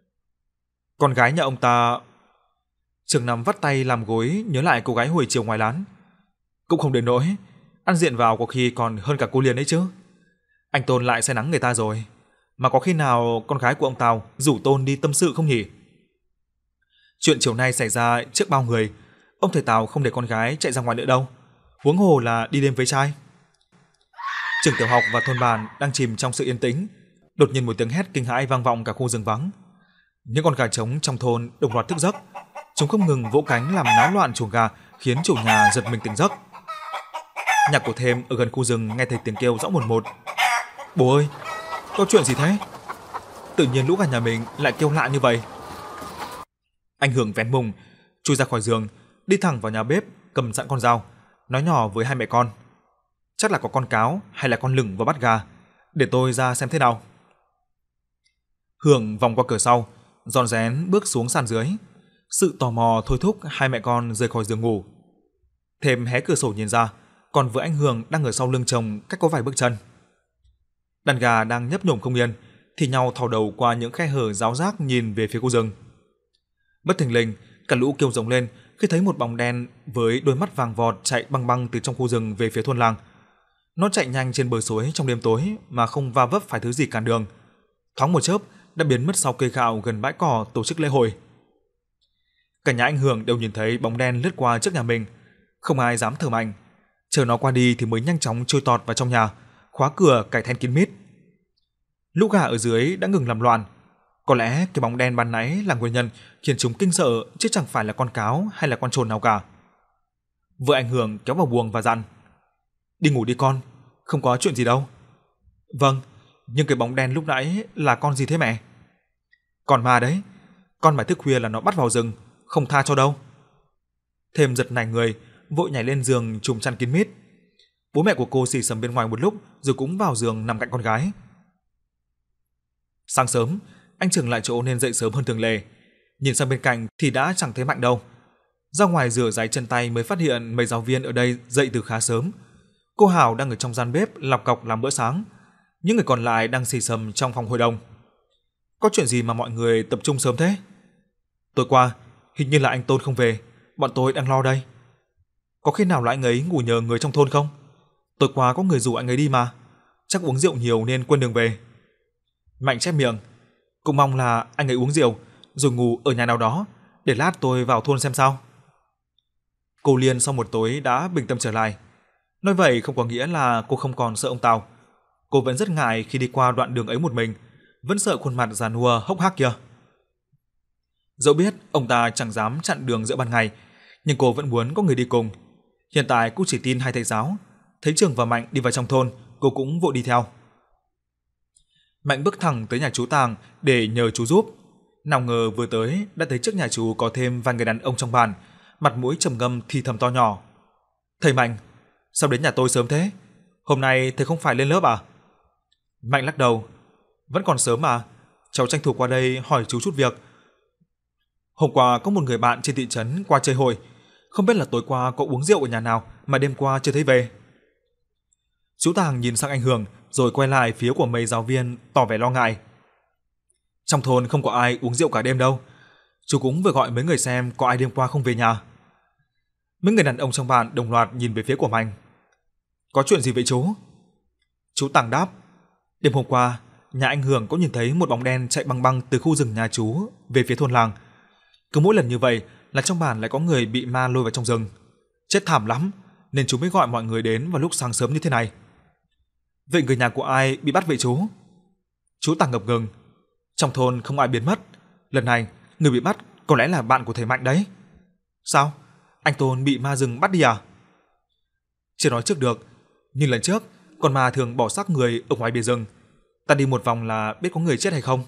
Con gái nhà ông ta... Trường nằm vắt tay làm gối nhớ lại cô gái hồi chiều ngoài lán. Cũng không đến nỗi, ăn diện vào có khi còn hơn cả cô Liên ấy chứ. Anh Tôn lại say nắng người ta rồi, mà có khi nào con gái của ông Tào rủ Tôn đi tâm sự không nhỉ? Chuyện chiều nay xảy ra trước bao người, ông thầy Tào không để con gái chạy ra ngoài nữa đâu, huống hồ là đi đêm với trai. Trường tiểu học và thôn bản đang chìm trong sự yên tĩnh, đột nhiên một tiếng hét kinh hãi vang vọng cả khu rừng vắng. Những con gà trống trong thôn đồng loạt thức giấc, chúng không ngừng vỗ cánh làm náo loạn chuồng gà, khiến chủ nhà giật mình tỉnh giấc. Nhạc của Thêm ở gần khu rừng nghe thấy tiếng kêu rõ một một. Bố ơi, có chuyện gì thế? Tự nhiên lũ gà nhà mình lại kêu lạ như vậy. Anh Hưởng vén mùng, chui ra khỏi giường, đi thẳng vào nhà bếp, cầm sẵn con dao, nói nhỏ với hai mẹ con. Chắc là có con cáo hay là con lửng vào bắt gà, để tôi ra xem thế nào. Hưởng vòng qua cửa sau, rón rén bước xuống sàn dưới. Sự tò mò thôi thúc hai mẹ con rời khỏi giường ngủ. Thêm hé cửa sổ nhìn ra, còn với anh Hưởng đang ở sau lưng chồng cách có vài bước chân. Đàn gà đang nhấp nhổm không yên, thì nhau thò đầu qua những khe hở ráo rác nhìn về phía khu rừng. Bất thình lình, cả lũ kêu rống lên khi thấy một bóng đen với đôi mắt vàng vọt chạy băng băng từ trong khu rừng về phía thôn làng. Nó chạy nhanh trên bờ suối trong đêm tối mà không va vấp phải thứ gì cản đường. Thoáng một chớp đã biến mất sau cây gạo gần bãi cỏ tổ chức lễ hội. Cả nhà anh Hưởng đều nhìn thấy bóng đen lướt qua trước nhà mình, không ai dám thở mạnh. Chờ nó qua đi thì mới nhanh chóng trôi tọt vào trong nhà, khóa cửa cài then kín mít. Lũ gà ở dưới đã ngừng làm loạn. Có lẽ cái bóng đen ban nãy là nguyên nhân khiến chúng kinh sợ, chứ chẳng phải là con cáo hay là con trồn nào cả. Vợ anh Hưởng kéo vào buồng và dặn: đi ngủ đi con, không có chuyện gì đâu. Vâng, nhưng cái bóng đen lúc nãy là con gì thế mẹ? Con ma đấy, con mà thức khuya là nó bắt vào rừng, không tha cho đâu. Thêm giật nảy người, vội nhảy lên giường trùm chăn kín mít. Bố mẹ của cô xì xầm bên ngoài một lúc rồi cũng vào giường nằm cạnh con gái. Sáng sớm, anh Trường lại chỗ nên dậy sớm hơn thường lệ. Nhìn sang bên cạnh thì đã chẳng thấy Mạnh đâu. Ra ngoài rửa ráy chân tay mới phát hiện mấy giáo viên ở đây dậy từ khá sớm. Cô Hảo đang ở trong gian bếp lọc cọc làm bữa sáng. Những người còn lại đang xì xầm trong phòng hội đồng. Có chuyện gì mà mọi người tập trung sớm thế? Tối qua, hình như là anh Tôn không về, bọn tôi đang lo đây. Có khi nào là anh ấy ngủ nhờ người trong thôn không? Tối qua có người rủ anh ấy đi mà, chắc uống rượu nhiều nên quên đường về. Mạnh chép miệng, cũng mong là anh ấy uống rượu rồi ngủ ở nhà nào đó, để lát tôi vào thôn xem sao. Cô Liên sau một tối đã bình tâm trở lại. Nói vậy không có nghĩa là cô không còn sợ ông Tào. Cô vẫn rất ngại khi đi qua đoạn đường ấy một mình, vẫn sợ khuôn mặt già nua hốc hác kia. Dẫu biết ông ta chẳng dám chặn đường giữa ban ngày, nhưng cô vẫn muốn có người đi cùng. Hiện tại cô chỉ tin hai thầy giáo. Thấy Trường và Mạnh đi vào trong thôn, cô cũng vội đi theo. Mạnh bước thẳng tới nhà chú Tàng để nhờ chú giúp. Nào ngờ vừa tới đã thấy trước nhà chú có thêm vài người đàn ông trong bản, mặt mũi trầm ngâm thì thầm to nhỏ: "Thầy Mạnh, sao đến nhà tôi sớm thế? Hôm nay thầy không phải lên lớp à?" Mạnh lắc đầu: "Vẫn còn sớm mà, cháu tranh thủ qua đây hỏi chú chút việc. Hôm qua có một người bạn trên thị trấn qua chơi hội, không biết là tối qua có uống rượu ở nhà nào mà đêm qua chưa thấy về." Chú Tàng nhìn sang anh Hưởng rồi quay lại phía của mấy giáo viên tỏ vẻ lo ngại: "Trong thôn không có ai uống rượu cả đêm đâu. Chú cũng vừa gọi mấy người xem có ai đêm qua không về nhà." Mấy người đàn ông trong bản đồng loạt nhìn về phía của Mạnh. Có chuyện gì vậy chú? Chú Tàng đáp. Đêm hôm qua, nhà anh Hường có nhìn thấy một bóng đen chạy băng băng từ khu rừng nhà chú về phía thôn làng. Cứ mỗi lần như vậy là trong bản lại có người bị ma lôi vào trong rừng. Chết thảm lắm, nên chú mới gọi mọi người đến vào lúc sáng sớm như thế này. Vậy người nhà của ai bị bắt vậy chú? Chú Tàng ngập ngừng. Trong thôn không ai biến mất. Lần này, người bị bắt có lẽ là bạn của thầy Mạnh đấy. Sao? Anh Tôn bị ma rừng bắt đi à? Chưa nói trước được, nhưng lần trước con ma thường bỏ xác người ở ngoài bìa rừng. Ta đi một vòng là biết có người chết hay không.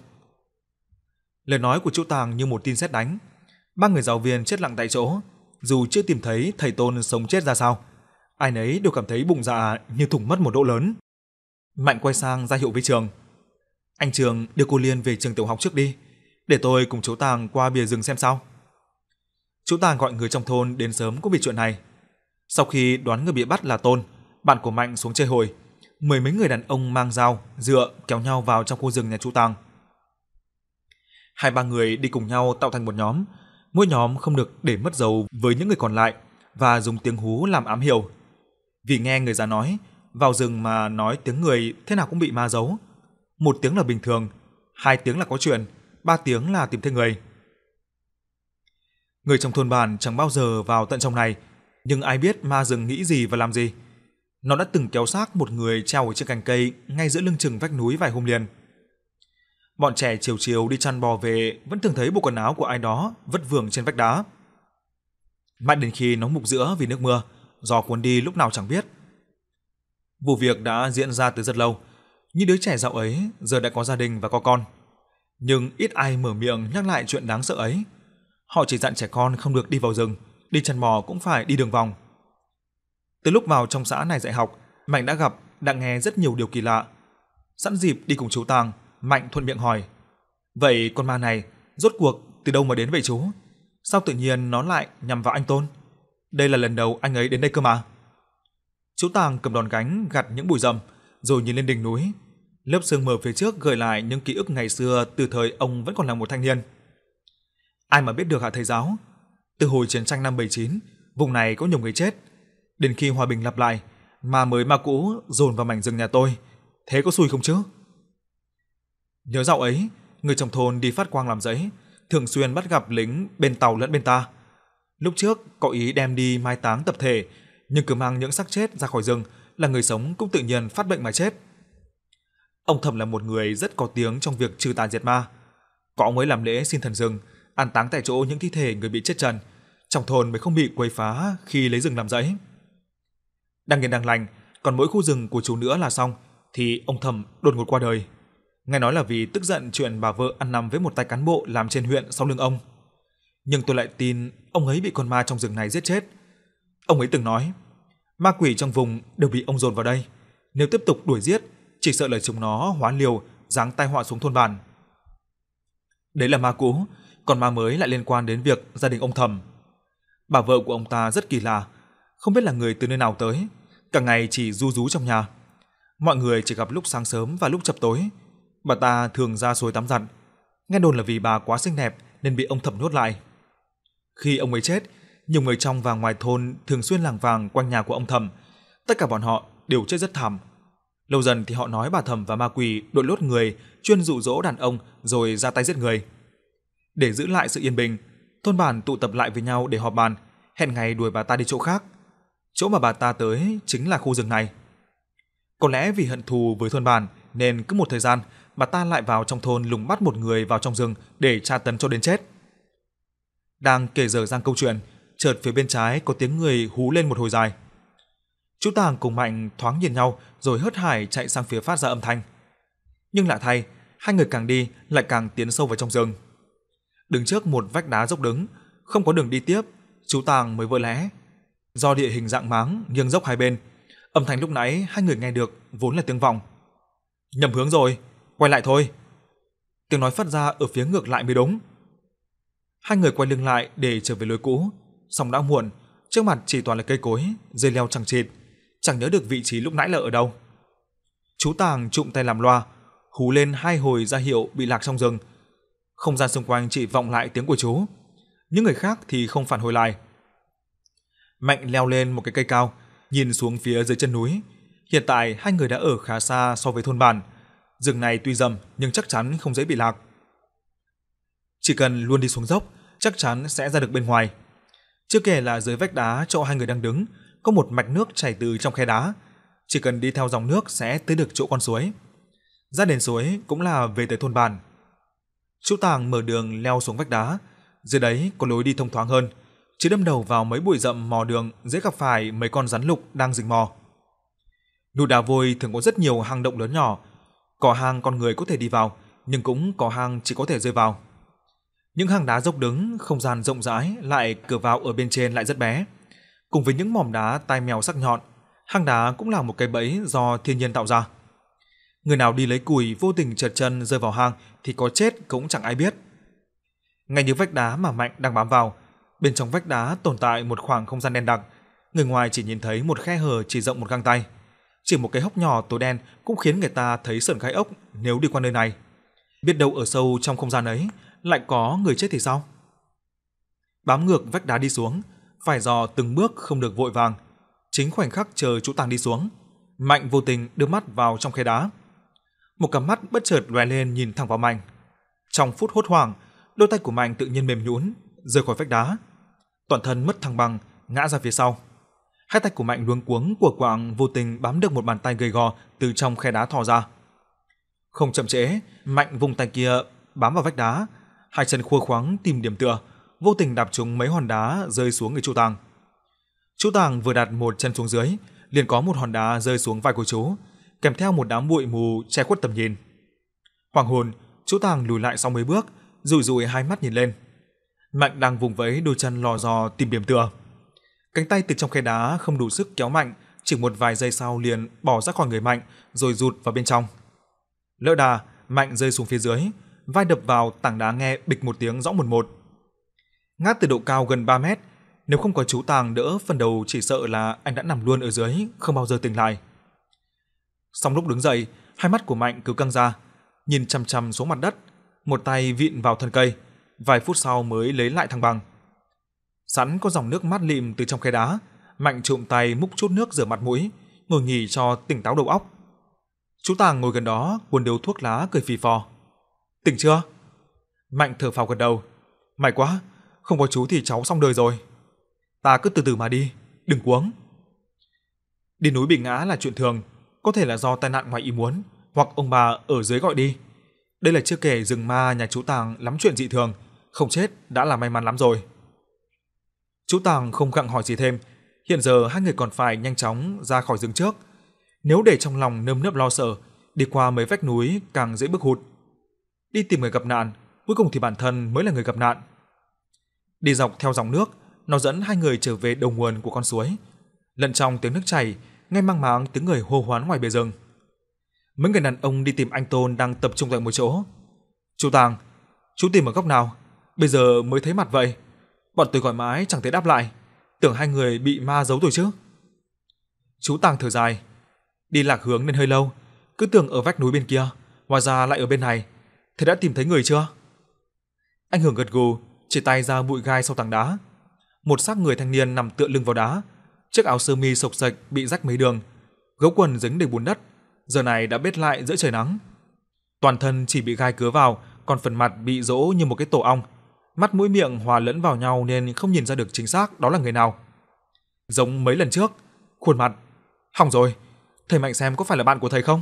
Lời nói của chú Tàng như một tin sét đánh. Ba người giáo viên chết lặng tại chỗ, dù chưa tìm thấy thầy Tôn sống chết ra sao. Ai nấy đều cảm thấy bụng dạ như thủng mất một lỗ lớn. Mạnh quay sang ra hiệu với Trường. Anh Trường đưa cô Liên về trường tiểu học trước đi, để tôi cùng chú Tàng qua bìa rừng xem sao. Chú Tàng gọi người trong thôn đến sớm cũng vì chuyện này. Sau khi đoán người bị bắt là Tôn, bạn của Mạnh xuống chơi hồi, mười mấy người đàn ông mang dao, dựa kéo nhau vào trong khu rừng nhà chú Tàng. Hai ba người đi cùng nhau tạo thành một nhóm, mỗi nhóm không được để mất dấu với những người còn lại và dùng tiếng hú làm ám hiệu. Vì nghe người già nói, vào rừng mà nói tiếng người thế nào cũng bị ma giấu. Một tiếng là bình thường, hai tiếng là có chuyện, ba tiếng là tìm thấy người. Người trong thôn bản chẳng bao giờ vào tận trong này, nhưng ai biết ma rừng nghĩ gì và làm gì. Nó đã từng kéo xác một người treo ở trên cành cây ngay giữa lưng chừng vách núi vài hôm liền. Bọn trẻ chiều chiều đi chăn bò về vẫn thường thấy bộ quần áo của ai đó vất vưởng trên vách đá. Mãi đến khi nó mục rữa vì nước mưa, gió cuốn đi lúc nào chẳng biết. Vụ việc đã diễn ra từ rất lâu, như đứa trẻ dạo ấy giờ đã có gia đình và có con. Nhưng ít ai mở miệng nhắc lại chuyện đáng sợ ấy. Họ chỉ dặn trẻ con không được đi vào rừng, đi chăn bò cũng phải đi đường vòng. Từ lúc vào trong xã này dạy học, Mạnh đã nghe rất nhiều điều kỳ lạ. Sẵn dịp đi cùng chú Tàng, Mạnh thuận miệng hỏi: "Vậy con ma này rốt cuộc từ đâu mà đến vậy chú? Sao tự nhiên nó lại nhằm vào anh Tôn? Đây là lần đầu anh ấy đến đây cơ mà." Chú Tàng cầm đòn gánh gặt những bụi rậm, rồi nhìn lên đỉnh núi. Lớp sương mờ phía trước gợi lại những ký ức ngày xưa từ thời ông vẫn còn là một thanh niên. Ai mà biết được hả thầy giáo? Từ hồi chiến tranh năm 79, vùng này có nhiều người chết. Đến khi hòa bình lặp lại, ma mới ma cũ dồn vào mảnh rừng nhà tôi. Thế có xui không chứ? Nhớ dạo ấy, người trong thôn đi phát quang làm giấy, thường xuyên bắt gặp lính bên Tàu lẫn bên ta. Lúc trước có ý đem đi mai táng tập thể, nhưng cứ mang những xác chết ra khỏi rừng là người sống cũng tự nhiên phát bệnh mà chết. Ông Thẩm là một người rất có tiếng trong việc trừ tà diệt ma. Có ông ấy làm lễ xin thần rừng, an táng tại chỗ những thi thể người bị chết trần, trong thôn mới không bị quấy phá khi lấy rừng làm rẫy. Đang yên đang lành, còn mỗi khu rừng của chú nữa là xong, thì ông Thẩm đột ngột qua đời. Nghe nói là vì tức giận chuyện bà vợ ăn nằm với một tay cán bộ làm trên huyện sau lưng ông. Nhưng tôi lại tin ông ấy bị con ma trong rừng này giết chết. Ông ấy từng nói, ma quỷ trong vùng đều bị ông dồn vào đây. Nếu tiếp tục đuổi giết, chỉ sợ là chúng nó hóa liều, giáng tai họa xuống thôn bản. Đấy là ma cũ, còn ma mới lại liên quan đến việc gia đình ông Thẩm. Bà vợ của ông ta rất kỳ lạ, không biết là người từ nơi nào tới, cả ngày chỉ ru rú trong nhà. Mọi người chỉ gặp lúc sáng sớm và lúc chập tối. Bà ta thường ra suối tắm giặt. Nghe đồn là vì bà quá xinh đẹp nên bị ông Thẩm nhốt lại. Khi ông ấy chết, nhiều người trong và ngoài thôn thường xuyên lảng vàng quanh nhà của ông Thẩm. Tất cả bọn họ đều chết rất thảm. Lâu dần thì họ nói bà Thẩm và ma quỷ đội lốt người, chuyên dụ dỗ đàn ông rồi ra tay giết người. Để giữ lại sự yên bình, thôn bản tụ tập lại với nhau để họp bàn, hẹn ngày đuổi bà ta đi chỗ khác. Chỗ mà bà ta tới chính là khu rừng này. Có lẽ vì hận thù với thôn bản nên cứ một thời gian bà ta lại vào trong thôn lùng bắt một người vào trong rừng để tra tấn cho đến chết. Đang kể dở dang câu chuyện, chợt phía bên trái có tiếng người hú lên một hồi dài. Chú Tàng cùng Mạnh thoáng nhìn nhau rồi hớt hải chạy sang phía phát ra âm thanh. Nhưng lạ thay, hai người càng đi lại càng tiến sâu vào trong rừng. Đứng trước một vách đá dốc đứng, không có đường đi tiếp, chú Tàng mới vỡ lẽ. Do địa hình rạng máng nghiêng dốc hai bên, âm thanh lúc nãy hai người nghe được vốn là tiếng vọng. Nhầm hướng rồi, quay lại thôi. Tiếng nói phát ra ở phía ngược lại mới đúng. Hai người quay lưng lại để trở về lối cũ, song đã muộn, trước mặt chỉ toàn là cây cối, dây leo chằng chịt, chẳng nhớ được vị trí lúc nãy là ở đâu. Chú Tàng trụm tay làm loa, hú lên hai hồi ra hiệu bị lạc trong rừng. Không gian xung quanh chỉ vọng lại tiếng của chú, những người khác thì không phản hồi lại. Mạnh leo lên một cái cây cao, nhìn xuống phía dưới chân núi, Hiện tại hai người đã ở khá xa so với thôn bản. Rừng này tuy rậm nhưng chắc chắn không dễ bị lạc. Chỉ cần luôn đi xuống dốc, chắc chắn sẽ ra được bên ngoài. Chưa kể là dưới vách đá chỗ hai người đang đứng có một mạch nước chảy từ trong khe đá, chỉ cần đi theo dòng nước sẽ tới được chỗ con suối. Ra đến suối cũng là về tới thôn bản. Chú Tàng mở đường leo xuống vách đá, dưới đấy có lối đi thông thoáng hơn, chứ đâm đầu vào mấy bụi rậm mò đường dễ gặp phải mấy con rắn lục đang rình mò. Núi đá vôi thường có rất nhiều hang động lớn nhỏ, có hang con người có thể đi vào, nhưng cũng có hang chỉ có thể rơi vào. Những hang đá dốc đứng, không gian rộng rãi, lại cửa vào ở bên trên lại rất bé. Cùng với những mỏm đá tai mèo sắc nhọn, hang đá cũng là một cái bẫy do thiên nhiên tạo ra. Người nào đi lấy củi vô tình trượt chân rơi vào hang thì có chết cũng chẳng ai biết. Ngay như vách đá mà Mạnh đang bám vào, bên trong vách đá tồn tại một khoảng không gian đen đặc, người ngoài chỉ nhìn thấy một khe hở chỉ rộng một gang tay. Chỉ một cái hốc nhỏ tối đen cũng khiến người ta thấy sởn gai ốc nếu đi qua nơi này. Biết đâu ở sâu trong không gian ấy lại có người chết thì sao? Bám ngược vách đá đi xuống, phải dò từng bước không được vội vàng. Chính khoảnh khắc chờ chú Tàng đi xuống, Mạnh vô tình đưa mắt vào trong khe đá. Một cặp mắt bất chợt lóe lên nhìn thẳng vào Mạnh. Trong phút hốt hoảng, đôi tay của Mạnh tự nhiên mềm nhũn, rơi khỏi vách đá. Toàn thân mất thăng bằng, ngã ra phía sau. Hai tay của Mạnh luống cuống của quạng vô tình bám được một bàn tay gầy gò từ trong khe đá thò ra. Không chậm trễ, Mạnh vùng tay kia bám vào vách đá, hai chân khua khoắng tìm điểm tựa, vô tình đạp trúng mấy hòn đá rơi xuống người chú Tàng. Chú Tàng vừa đặt một chân xuống dưới, liền có một hòn đá rơi xuống vai của chú, kèm theo một đám bụi mù che khuất tầm nhìn. Hoàng hồn, chú Tàng lùi lại sau mấy bước, dụi dụi hai mắt nhìn lên. Mạnh đang vùng vẫy đôi chân lò dò tìm điểm tựa. Cánh tay từ trong khe đá không đủ sức kéo Mạnh, chỉ một vài giây sau liền bỏ ra khỏi người Mạnh rồi rụt vào bên trong. Lỡ đà, Mạnh rơi xuống phía dưới, vai đập vào tảng đá nghe bịch một tiếng rõ mồn một. Ngã từ độ cao gần 3 mét, nếu không có chú Tàng đỡ phần đầu chỉ sợ là anh đã nằm luôn ở dưới, không bao giờ tỉnh lại. Xong lúc đứng dậy, hai mắt của Mạnh cứ căng ra, nhìn chằm chằm xuống mặt đất, một tay vịn vào thân cây, vài phút sau mới lấy lại thăng bằng. Sẵn có dòng nước mát lịm từ trong khe đá, Mạnh trụm tay múc chút nước rửa mặt mũi, ngồi nghỉ cho tỉnh táo đầu óc. Chú Tàng ngồi gần đó, cuốn điếu thuốc lá cười phì phò. Tỉnh chưa? Mạnh thở phào gật đầu. May quá, không có chú thì cháu xong đời rồi. Ta cứ từ từ mà đi, đừng cuống. Đi núi bị ngã là chuyện thường, có thể là do tai nạn ngoài ý muốn, hoặc ông bà ở dưới gọi đi. Đây là chưa kể rừng ma nhà chú Tàng lắm chuyện dị thường, không chết đã là may mắn lắm rồi. Chú Tàng không gặng hỏi gì thêm, hiện giờ hai người còn phải nhanh chóng ra khỏi rừng trước. Nếu để trong lòng nơm nớp lo sợ, đi qua mấy vách núi càng dễ bước hụt. Đi tìm người gặp nạn, cuối cùng thì bản thân mới là người gặp nạn. Đi dọc theo dòng nước, nó dẫn hai người trở về đầu nguồn của con suối. Lẫn trong tiếng nước chảy, nghe mang máng tiếng người hô hoán ngoài bìa rừng. Mấy người đàn ông đi tìm anh Tôn đang tập trung tại một chỗ. Chú Tàng, chú tìm ở góc nào? Bây giờ mới thấy mặt vậy. Bọn tôi gọi mãi chẳng thấy đáp lại, tưởng hai người bị ma giấu rồi chứ. Chú Tàng thở dài, đi lạc hướng nên hơi lâu, cứ tưởng ở vách núi bên kia, hóa ra lại ở bên này. Thế đã tìm thấy người chưa? Anh Hưởng gật gù, chỉ tay ra bụi gai sau tảng đá. Một xác người thanh niên nằm tựa lưng vào đá, chiếc áo sơ mi xộc xệch bị rách mấy đường, gấu quần dính đầy bùn đất, giờ này đã bết lại giữa trời nắng. Toàn thân chỉ bị gai cứa vào, còn phần mặt bị rỗ như một cái tổ ong, mắt mũi miệng hòa lẫn vào nhau nên không nhìn ra được chính xác đó là người nào. Giống mấy lần trước, khuôn mặt hỏng rồi, thầy Mạnh xem có phải là bạn của thầy không?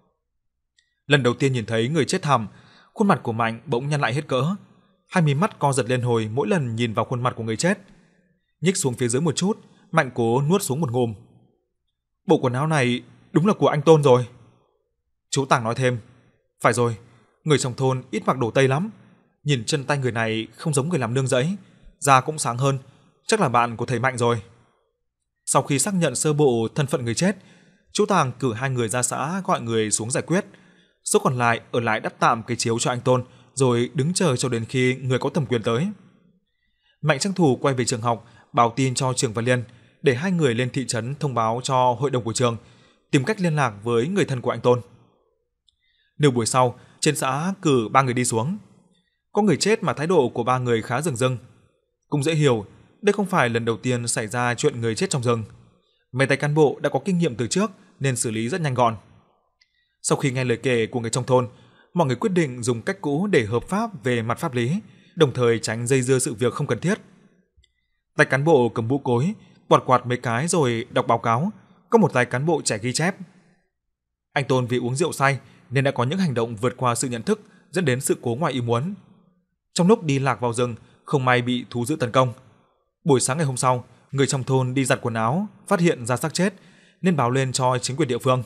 Lần đầu tiên nhìn thấy người chết thảm, khuôn mặt của Mạnh bỗng nhăn lại hết cỡ, hai mí mắt co giật lên hồi mỗi lần nhìn vào khuôn mặt của người chết. Nhích xuống phía dưới một chút, Mạnh cố nuốt xuống một ngụm. Bộ quần áo này đúng là của anh Tôn rồi. Chú Tàng nói thêm, phải rồi, người trong thôn ít mặc đồ Tây lắm, nhìn chân tay người này không giống người làm nương rẫy, da cũng sáng hơn, chắc là bạn của thầy Mạnh rồi. Sau khi xác nhận sơ bộ thân phận người chết, chú Tàng cử hai người ra xã gọi người xuống giải quyết, số còn lại ở lại đắp tạm cái chiếu cho anh Tôn, rồi đứng chờ cho đến khi người có thẩm quyền tới. Mạnh tranh thủ quay về trường học, báo tin cho Trường và Liên, để hai người lên thị trấn thông báo cho hội đồng của trường, tìm cách liên lạc với người thân của anh Tôn. Nửa buổi sau, trên xã cử 3 người đi xuống. Có người chết mà thái độ của 3 người khá rừng rưng. Cũng dễ hiểu, đây không phải lần đầu tiên xảy ra chuyện người chết trong rừng. Mấy tay cán bộ đã có kinh nghiệm từ trước nên xử lý rất nhanh gọn. Sau khi nghe lời kể của người trong thôn, mọi người quyết định dùng cách cũ để hợp pháp về mặt pháp lý, đồng thời tránh dây dưa sự việc không cần thiết. Tay cán bộ cầm mũ cối, quạt quạt mấy cái rồi đọc báo cáo, có một tay cán bộ trẻ ghi chép. Anh Tôn vì uống rượu say nên đã có những hành động vượt qua sự nhận thức, dẫn đến sự cố ngoài ý muốn. Trong lúc đi lạc vào rừng, không may bị thú dữ tấn công. Buổi sáng ngày hôm sau, người trong thôn đi giặt quần áo, phát hiện ra xác chết nên báo lên cho chính quyền địa phương.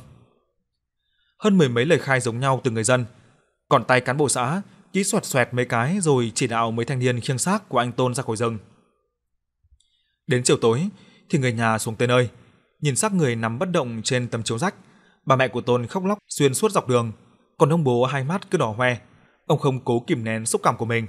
Hơn mười mấy lời khai giống nhau từ người dân, còn tay cán bộ xã ký xoẹt xoẹt mấy cái rồi chỉ đạo mấy thanh niên khiêng xác của anh Tôn ra khỏi rừng. Đến chiều tối thì người nhà xuống tới nơi, nhìn xác người nằm bất động trên tấm chiếu rách. Bà mẹ của Tôn khóc lóc xuyên suốt dọc đường, còn ông bố hai mắt cứ đỏ hoe. Ông không cố kìm nén xúc cảm của mình.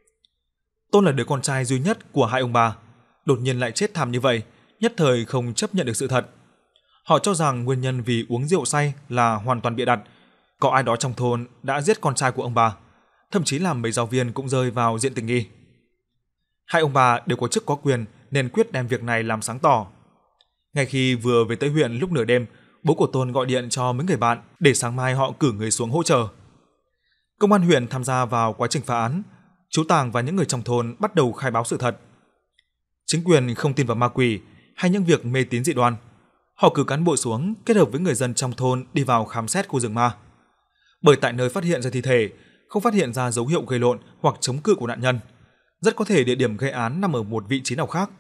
Tôn là đứa con trai duy nhất của hai ông bà, đột nhiên lại chết thảm như vậy, nhất thời không chấp nhận được sự thật. Họ cho rằng nguyên nhân vì uống rượu say là hoàn toàn bịa đặt, có ai đó trong thôn đã giết con trai của ông bà, thậm chí là mấy giáo viên cũng rơi vào diện tình nghi. Hai ông bà đều có chức có quyền nên quyết đem việc này làm sáng tỏ. Ngay khi vừa về tới huyện lúc nửa đêm, bố của Tôn gọi điện cho mấy người bạn để sáng mai họ cử người xuống hỗ trợ. Công an huyện tham gia vào quá trình phá án, chú Tàng và những người trong thôn bắt đầu khai báo sự thật. Chính quyền không tin vào ma quỷ hay những việc mê tín dị đoan. Họ cử cán bộ xuống kết hợp với người dân trong thôn đi vào khám xét khu rừng ma. Bởi tại nơi phát hiện ra thi thể, không phát hiện ra dấu hiệu gây lộn hoặc chống cự của nạn nhân, rất có thể địa điểm gây án nằm ở một vị trí nào khác.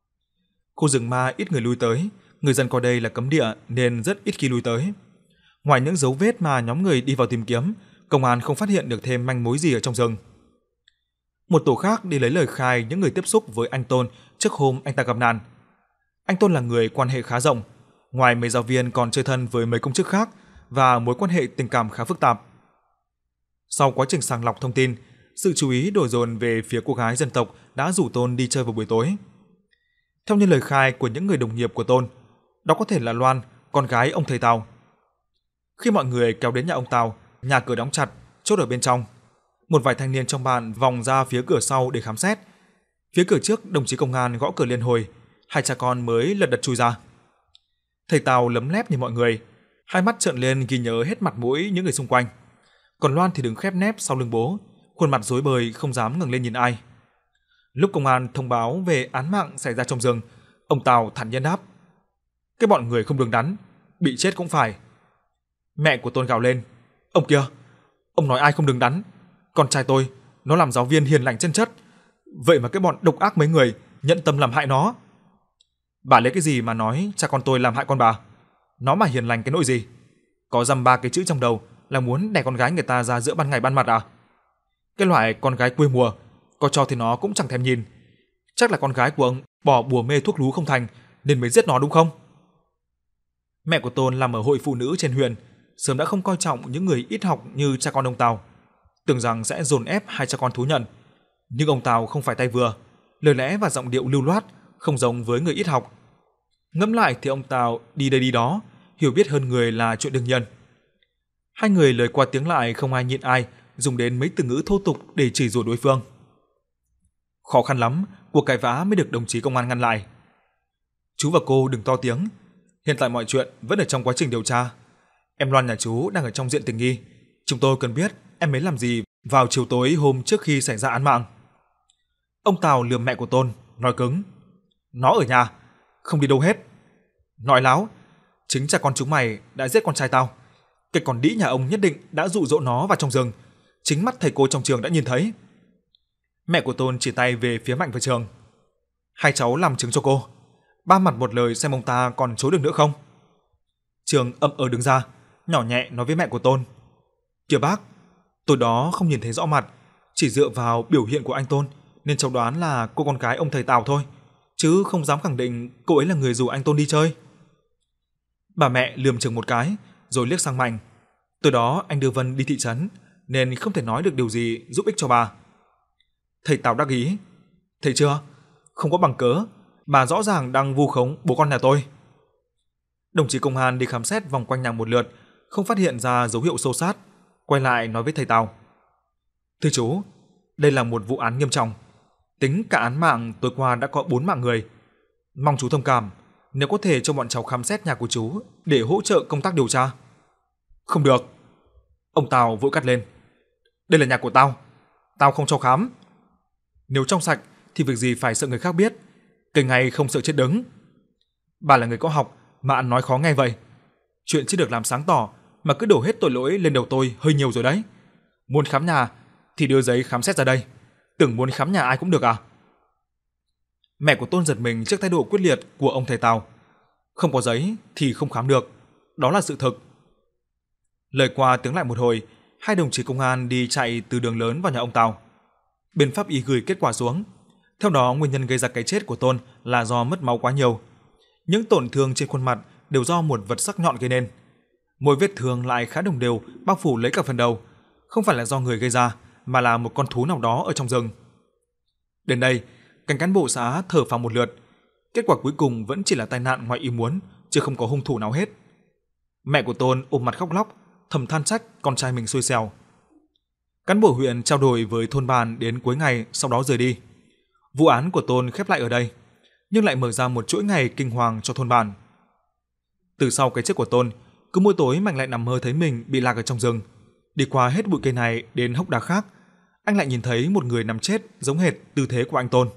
Khu rừng ma ít người lui tới, người dân coi đây là cấm địa nên rất ít khi lui tới. Ngoài những dấu vết mà nhóm người đi vào tìm kiếm, công an không phát hiện được thêm manh mối gì ở trong rừng. Một tổ khác đi lấy lời khai những người tiếp xúc với anh Tôn trước hôm anh ta gặp nạn. Anh Tôn là người quan hệ khá rộng, ngoài mấy giáo viên còn chơi thân với mấy công chức khác và mối quan hệ tình cảm khá phức tạp. Sau quá trình sàng lọc thông tin, sự chú ý đổ dồn về phía cô gái dân tộc đã rủ Tôn đi chơi vào buổi tối. Theo như lời khai của những người đồng nghiệp của Tôn, đó có thể là Loan, con gái ông thầy Tào. Khi mọi người kéo đến nhà ông Tào, nhà cửa đóng chặt, chốt ở bên trong. Một vài thanh niên trong bản vòng ra phía cửa sau để khám xét. Phía cửa trước, đồng chí công an gõ cửa liên hồi, hai cha con mới lật đật chui ra. Thầy Tào lấm lép nhìn mọi người, hai mắt trợn lên ghi nhớ hết mặt mũi những người xung quanh. Còn Loan thì đứng khép nép sau lưng bố, khuôn mặt rối bời không dám ngẩng lên nhìn ai. Lúc công an thông báo về án mạng xảy ra trong rừng, ông Tào thản nhiên đáp: "Cái bọn người không đứng đắn, bị chết cũng phải." Mẹ của Tôn gào lên: "Ông kia, ông nói ai không đứng đắn? Con trai tôi, nó làm giáo viên hiền lành chân chất, vậy mà cái bọn độc ác mấy người nhận tâm làm hại nó. Bà lấy cái gì mà nói cha con tôi làm hại con bà? Nó mà hiền lành cái nỗi gì? Có dăm ba cái chữ trong đầu là muốn đẻ con gái người ta ra giữa ban ngày ban mặt à? Cái loại con gái quê mùa, có cho thì nó cũng chẳng thèm nhìn. Chắc là con gái của ông bỏ bùa mê thuốc lú không thành nên mới giết nó đúng không?" Mẹ của Tôn làm ở hội phụ nữ trên huyện, sớm đã không coi trọng những người ít học như cha con ông Tào, tưởng rằng sẽ dồn ép hai cha con thú nhận. Nhưng ông Tào không phải tay vừa, lời lẽ và giọng điệu lưu loát, không giống với người ít học. Ngẫm lại thì ông Tào đi đây đi đó, hiểu biết hơn người là chuyện đương nhiên. Hai người lời qua tiếng lại không ai nhịn ai, dùng đến mấy từ ngữ thô tục để chửi rủa đối phương. Khó khăn lắm, cuộc cãi vã mới được đồng chí công an ngăn lại. "Chú và cô đừng to tiếng, hiện tại mọi chuyện vẫn ở trong quá trình điều tra. Em Loan nhà chú đang ở trong diện tình nghi, chúng tôi cần biết em ấy làm gì vào chiều tối hôm trước khi xảy ra án mạng." Ông Tào lườm mẹ của Tôn, nói cứng: "Nó ở nhà, không đi đâu hết. Nói láo, chính cha con chúng mày đã giết con trai tao. Cái con đĩ nhà ông nhất định đã dụ dỗ nó vào trong rừng, chính mắt thầy cô trong trường đã nhìn thấy." Mẹ của Tôn chỉ tay về phía Mạnh và Trường: "Hai cháu làm chứng cho cô, ba mặt một lời xem ông ta còn chối được nữa không." Trường ậm ừ đứng ra, nhỏ nhẹ nói với mẹ của Tôn: "Kìa bác, tối đó không nhìn thấy rõ mặt, chỉ dựa vào biểu hiện của anh Tôn nên cháu đoán là cô con gái ông thầy Tào thôi, chứ không dám khẳng định cô ấy là người rủ anh Tôn đi chơi." Bà mẹ lườm Trường một cái, rồi liếc sang Mạnh. Tối đó anh đưa Vân đi thị trấn nên không thể nói được điều gì giúp ích cho bà. Thầy Tào đắc ý: "Thấy chưa, không có bằng cớ, bà rõ ràng đang vu khống bố con nhà tôi." Đồng chí công an đi khám xét vòng quanh nhà một lượt, không phát hiện ra dấu hiệu xô xát, quay lại nói với thầy Tào: "Thưa chú, đây là một vụ án nghiêm trọng. Tính cả án mạng tối qua đã có 4 mạng người. Mong chú thông cảm, nếu có thể cho bọn cháu khám xét nhà của chú để hỗ trợ công tác điều tra. Không được. Ông Tào vội cắt lên. Đây là nhà của tao, tao không cho khám. Nếu trong sạch thì việc gì phải sợ người khác biết, cây ngay không sợ chết đứng. Bà là người có học mà ăn nói khó nghe vậy. Chuyện chưa được làm sáng tỏ mà cứ đổ hết tội lỗi lên đầu tôi hơi nhiều rồi đấy. Muốn khám nhà thì đưa giấy khám xét ra đây. Tưởng muốn khám nhà ai cũng được à? Mẹ của Tôn giật mình trước thái độ quyết liệt của ông thầy Tào. Không có giấy thì không khám được, đó là sự thực. Lời qua tiếng lại một hồi, hai đồng chí công an đi chạy từ đường lớn vào nhà ông Tào. Bên pháp y gửi kết quả xuống. Theo đó, nguyên nhân gây ra cái chết của Tôn là do mất máu quá nhiều. Những tổn thương trên khuôn mặt đều do một vật sắc nhọn gây nên. Mỗi vết thương lại khá đồng đều, bao phủ lấy cả phần đầu, không phải là do người gây ra, mà là một con thú nào đó ở trong rừng. Đến đây, cảnh cán bộ xã thở phào một lượt. Kết quả cuối cùng vẫn chỉ là tai nạn ngoài ý muốn, chứ không có hung thủ nào hết. Mẹ của Tôn ôm mặt khóc lóc, thầm than trách con trai mình xui xẻo. Cán bộ huyện trao đổi với thôn bản đến cuối ngày, sau đó rời đi. Vụ án của Tôn khép lại ở đây, nhưng lại mở ra một chuỗi ngày kinh hoàng cho thôn bản. Từ sau cái chết của Tôn, cứ mỗi tối Mạnh lại nằm mơ thấy mình bị lạc ở trong rừng. Đi qua hết bụi cây này đến hốc đá khác, anh lại nhìn thấy một người nằm chết giống hệt tư thế của anh Tôn.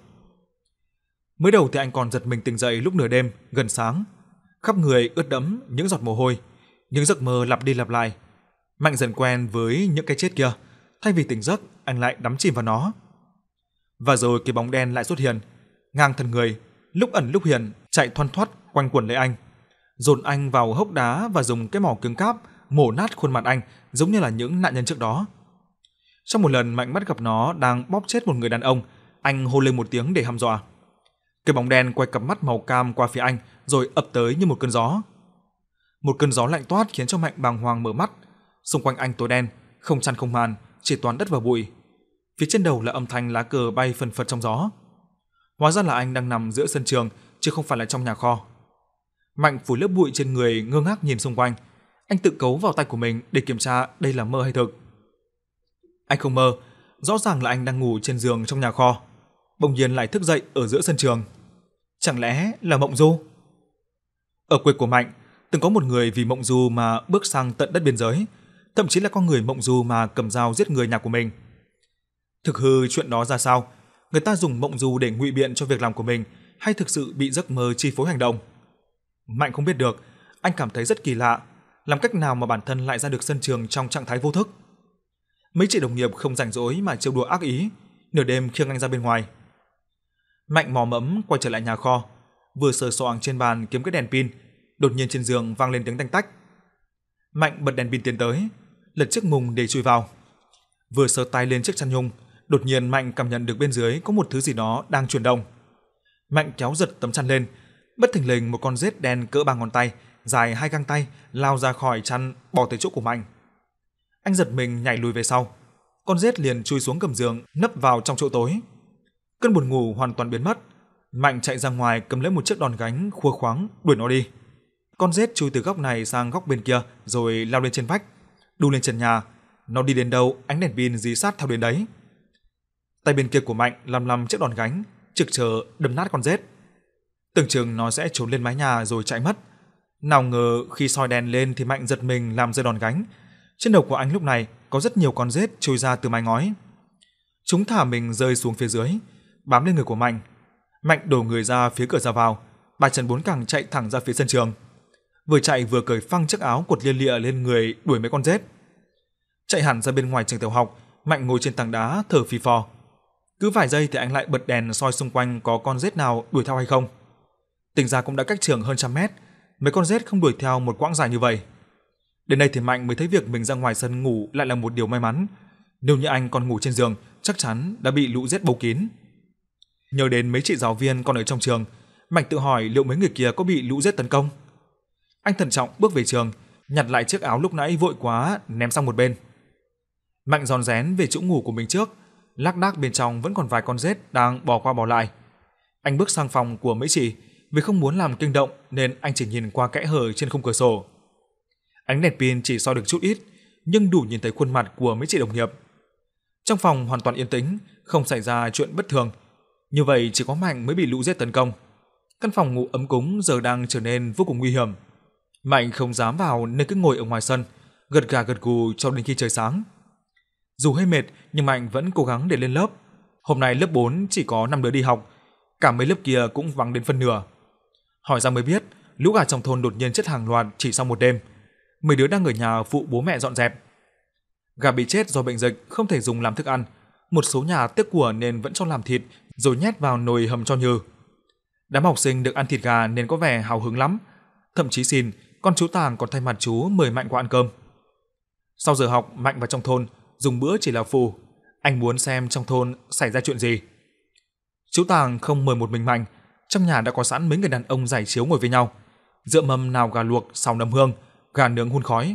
Mới đầu thì anh còn giật mình tỉnh dậy lúc nửa đêm, gần sáng. Khắp người ướt đẫm những giọt mồ hôi, những giấc mơ lặp đi lặp lại. Mạnh dần quen với những cái chết kia, thay vì tỉnh giấc, anh lại đắm chìm vào nó. Và rồi cái bóng đen lại xuất hiện, ngang thân người, lúc ẩn lúc hiện, chạy thoăn thoắt quanh quẩn lấy anh, dồn anh vào hốc đá và dùng cái mỏ cứng cáp mổ nát khuôn mặt anh, giống như là những nạn nhân trước đó. Trong một lần Mạnh bắt gặp nó đang bóp chết một người đàn ông, anh hô lên một tiếng để hăm dọa. Cái bóng đen quay cặp mắt màu cam qua phía anh, rồi ập tới như một cơn gió. Một cơn gió lạnh toát khiến cho Mạnh bàng hoàng mở mắt. Xung quanh anh tối đen, không chăn không màn, chỉ toàn đất và bụi. Phía trên đầu là âm thanh lá cờ bay phần phật trong gió. Hóa ra là anh đang nằm giữa sân trường, chứ không phải là trong nhà kho. Mạnh phủi lớp bụi trên người, ngơ ngác nhìn xung quanh. Anh tự cấu vào tay của mình để kiểm tra đây là mơ hay thực. Anh không mơ, rõ ràng là anh đang ngủ trên giường trong nhà kho, bỗng nhiên lại thức dậy ở giữa sân trường. Chẳng lẽ là mộng du? Ở quê của Mạnh, từng có một người vì mộng du mà bước sang tận đất biên giới, thậm chí là có người mộng du mà cầm dao giết người nhà của mình. Thực hư chuyện đó ra sao? Người ta dùng mộng du để ngụy biện cho việc làm của mình, hay thực sự bị giấc mơ chi phối hành động? Mạnh không biết được, anh cảm thấy rất kỳ lạ, làm cách nào mà bản thân lại ra được sân trường trong trạng thái vô thức? Mấy chị đồng nghiệp không rảnh rỗi mà trêu đùa ác ý, nửa đêm khiêng anh ra bên ngoài. Mạnh mò mẫm quay trở lại nhà kho, vừa sờ soạng trên bàn kiếm cái đèn pin, đột nhiên trên giường vang lên tiếng tanh tách. Mạnh bật đèn pin tiến tới, lật chiếc mùng để chui vào. Vừa sờ tay lên chiếc chăn nhung, đột nhiên Mạnh cảm nhận được bên dưới có một thứ gì đó đang chuyển động. Mạnh kéo giật tấm chăn lên, bất thình lình một con rết đen cỡ 3 ngón tay, dài 2 găng tay lao ra khỏi chăn, bò tới chỗ của Mạnh. Anh giật mình nhảy lùi về sau, con rết liền chui xuống gầm giường, nấp vào trong chỗ tối. Cơn buồn ngủ hoàn toàn biến mất. Mạnh chạy ra ngoài cầm lấy một chiếc đòn gánh khua khoáng đuổi nó đi. Con rết chui từ góc này sang góc bên kia rồi lao lên trên vách, đu lên trần nhà. Nó đi đến đâu ánh đèn pin dí sát theo đến đấy. Tay bên kia của Mạnh lăm chiếc đòn gánh, trực chờ đâm nát con rết. Tưởng chừng nó sẽ trốn lên mái nhà rồi chạy mất. Nào ngờ khi soi đèn lên thì Mạnh giật mình làm rơi đòn gánh. Trên đầu của anh lúc này có rất nhiều con rết chui ra từ mái ngói. Chúng thả mình rơi xuống phía dưới, bám lên người của Mạnh. Mạnh đổ người ra phía cửa ra vào, ba chân bốn cẳng chạy thẳng ra phía sân trường. Vừa chạy vừa cởi phăng chiếc áo quật lia lịa lên người đuổi mấy con rết. Chạy hẳn ra bên ngoài trường tiểu học, Mạnh ngồi trên tảng đá thở phì phò. Cứ vài giây thì anh lại bật đèn soi xung quanh có con rết nào đuổi theo hay không. Tính ra cũng đã cách trường hơn 100 mét, mấy con rết không đuổi theo một quãng dài như vậy. Đến đây thì Mạnh mới thấy việc mình ra ngoài sân ngủ lại là một điều may mắn. Nếu như anh còn ngủ trên giường, chắc chắn đã bị lũ rết bấu kín. Nhớ đến mấy chị giáo viên còn ở trong trường, Mạnh tự hỏi liệu mấy người kia có bị lũ rết tấn công. Anh thận trọng bước về trường, nhặt lại chiếc áo lúc nãy vội quá ném sang một bên. Mạnh rón rén về chỗ ngủ của mình trước, lác đác bên trong vẫn còn vài con rết đang bò qua bò lại. Anh bước sang phòng của mấy chị, vì không muốn làm kinh động nên anh chỉ nhìn qua kẽ hở trên khung cửa sổ. Ánh đèn pin chỉ soi được chút ít, nhưng đủ nhìn thấy khuôn mặt của mấy chị đồng nghiệp. Trong phòng hoàn toàn yên tĩnh, không xảy ra chuyện bất thường. Như vậy chỉ có Mạnh mới bị lũ rết tấn công. Căn phòng ngủ ấm cúng giờ đang trở nên vô cùng nguy hiểm. Mạnh không dám vào nên cứ ngồi ở ngoài sân, gật gà gật gù cho đến khi trời sáng. Dù hơi mệt nhưng Mạnh vẫn cố gắng để lên lớp. Hôm nay lớp 4 chỉ có 5 đứa đi học, cả mấy lớp kia cũng vắng đến phân nửa. Hỏi ra mới biết, lũ gà trong thôn đột nhiên chết hàng loạt chỉ sau một đêm. Mấy đứa đang ở nhà phụ bố mẹ dọn dẹp. Gà bị chết do bệnh dịch không thể dùng làm thức ăn, một số nhà tiếc của nên vẫn cho làm thịt rồi nhét vào nồi hầm cho nhừ. Đám học sinh được ăn thịt gà nên có vẻ hào hứng lắm, thậm chí xin con chú Tàng còn thay mặt chú mời Mạnh qua ăn cơm. Sau giờ học, Mạnh vào trong thôn dùng bữa chỉ là phụ, anh muốn xem trong thôn xảy ra chuyện gì. Chú Tàng không mời một mình Mạnh, trong nhà đã có sẵn mấy người đàn ông giải chiếu ngồi với nhau, dựa mâm nào gà luộc xào nấm hương, gà nướng hun khói.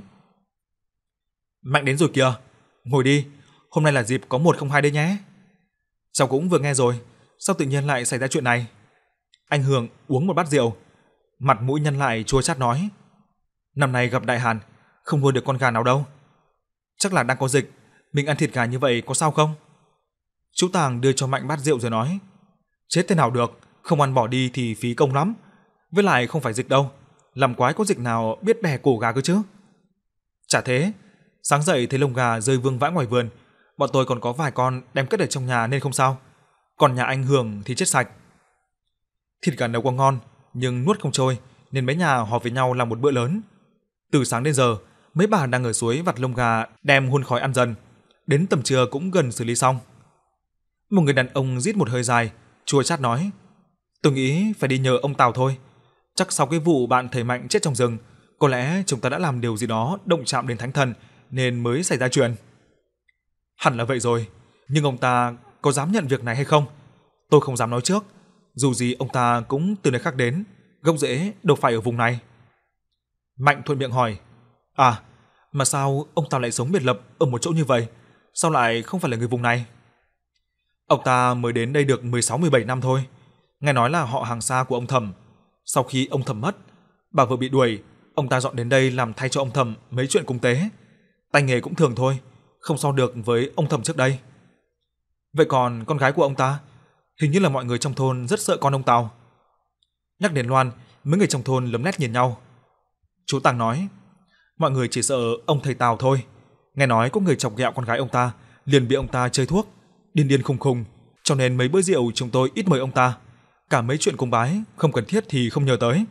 Mạnh đến rồi kìa, ngồi đi, hôm nay là dịp có 102 đây nhé. Cháu cũng vừa nghe rồi, sao tự nhiên lại xảy ra chuyện này? Anh Hường uống một bát rượu, mặt mũi nhăn lại chua chát nói: năm nay gặp đại hạn, không nuôi được con gà nào đâu. Chắc là đang có dịch, mình ăn thịt gà như vậy có sao không? Chú Tàng đưa cho Mạnh bát rượu rồi nói: chết thế nào được, không ăn bỏ đi thì phí công lắm. Với lại không phải dịch đâu, làm quái có dịch nào biết bẻ cổ gà cơ chứ. Chả thế, sáng dậy thấy lông gà rơi vương vãi ngoài vườn, bọn tôi còn có vài con đem cất ở trong nhà nên không sao. Còn nhà anh Hường thì chết sạch. Thịt gà nấu quá ngon, nhưng nuốt không trôi, nên mấy nhà họp với nhau làm một bữa lớn. Từ sáng đến giờ, mấy bà đang ở suối vặt lông gà đem hun khói ăn dần. Đến tầm trưa cũng gần xử lý xong. Một người đàn ông rít một hơi dài, chua chát nói: tôi nghĩ phải đi nhờ ông Tào thôi. Chắc sau cái vụ bạn thầy Mạnh chết trong rừng, có lẽ chúng ta đã làm điều gì đó động chạm đến thánh thần nên mới xảy ra chuyện. Hẳn là vậy rồi, nhưng ông ta có dám nhận việc này hay không? Tôi không dám nói trước. Dù gì ông ta cũng từ nơi khác đến, gốc rễ đâu phải ở vùng này. Mạnh thuận miệng hỏi: à, mà sao ông Tào lại sống biệt lập ở một chỗ như vậy? Sao lại không phải là người vùng này? Ông ta mới đến đây được 16-17 năm thôi. Nghe nói là họ hàng xa của ông Thẩm. Sau khi ông Thẩm mất, bà vợ bị đuổi, ông ta dọn đến đây làm thay cho ông Thẩm mấy chuyện cúng tế. Tay nghề cũng thường thôi, không so được với ông Thẩm trước đây. Vậy còn con gái của ông ta? Hình như là mọi người trong thôn rất sợ con ông Tào. Nhắc đến Loan, mấy người trong thôn lấm lét nhìn nhau. Chú Tàng nói: mọi người chỉ sợ ông thầy Tào thôi. Nghe nói có người chọc ghẹo con gái ông ta, liền bị ông ta chơi thuốc, điên điên khùng khùng, cho nên mấy bữa rượu chúng tôi ít mời ông ta. Cả mấy chuyện cúng bái không cần thiết thì không nhờ tới.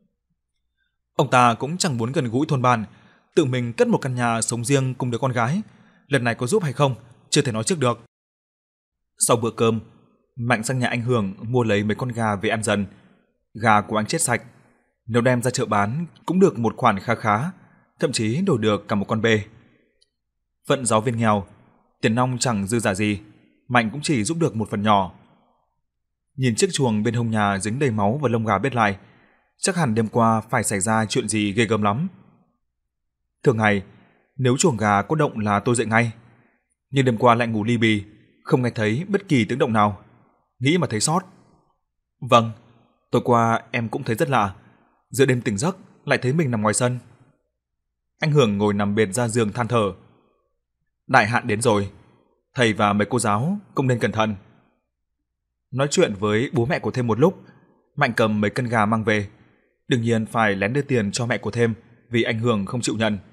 Ông ta cũng chẳng muốn gần gũi thôn bản, tự mình cất một căn nhà sống riêng cùng đứa con gái. Lần này có giúp hay không, chưa thể nói trước được. Sau bữa cơm, Mạnh sang nhà anh Hường mua lấy mấy con gà về ăn dần. Gà của anh chết sạch, nếu đem ra chợ bán cũng được một khoản khá khá, thậm chí đổi được cả một con bê. Phận giáo viên nghèo, tiền nong chẳng dư giả gì, Mạnh cũng chỉ giúp được một phần nhỏ. Nhìn chiếc chuồng bên hông nhà dính đầy máu và lông gà bết lại, chắc hẳn đêm qua phải xảy ra chuyện gì ghê gớm lắm. Thường ngày, nếu chuồng gà có động là tôi dậy ngay, nhưng đêm qua lại ngủ li bì, không nghe thấy bất kỳ tiếng động nào. Nghĩ mà thấy sót. Vâng, tối qua em cũng thấy rất lạ, giữa đêm tỉnh giấc lại thấy mình nằm ngoài sân. Anh Hường ngồi nằm bệt ra giường than thở. Đại hạn đến rồi, thầy và mấy cô giáo cũng nên cẩn thận. Nói chuyện với bố mẹ của Thêm một lúc, Mạnh cầm mấy cân gà mang về. Đương nhiên phải lén đưa tiền cho mẹ của Thêm vì anh Hường không chịu nhận.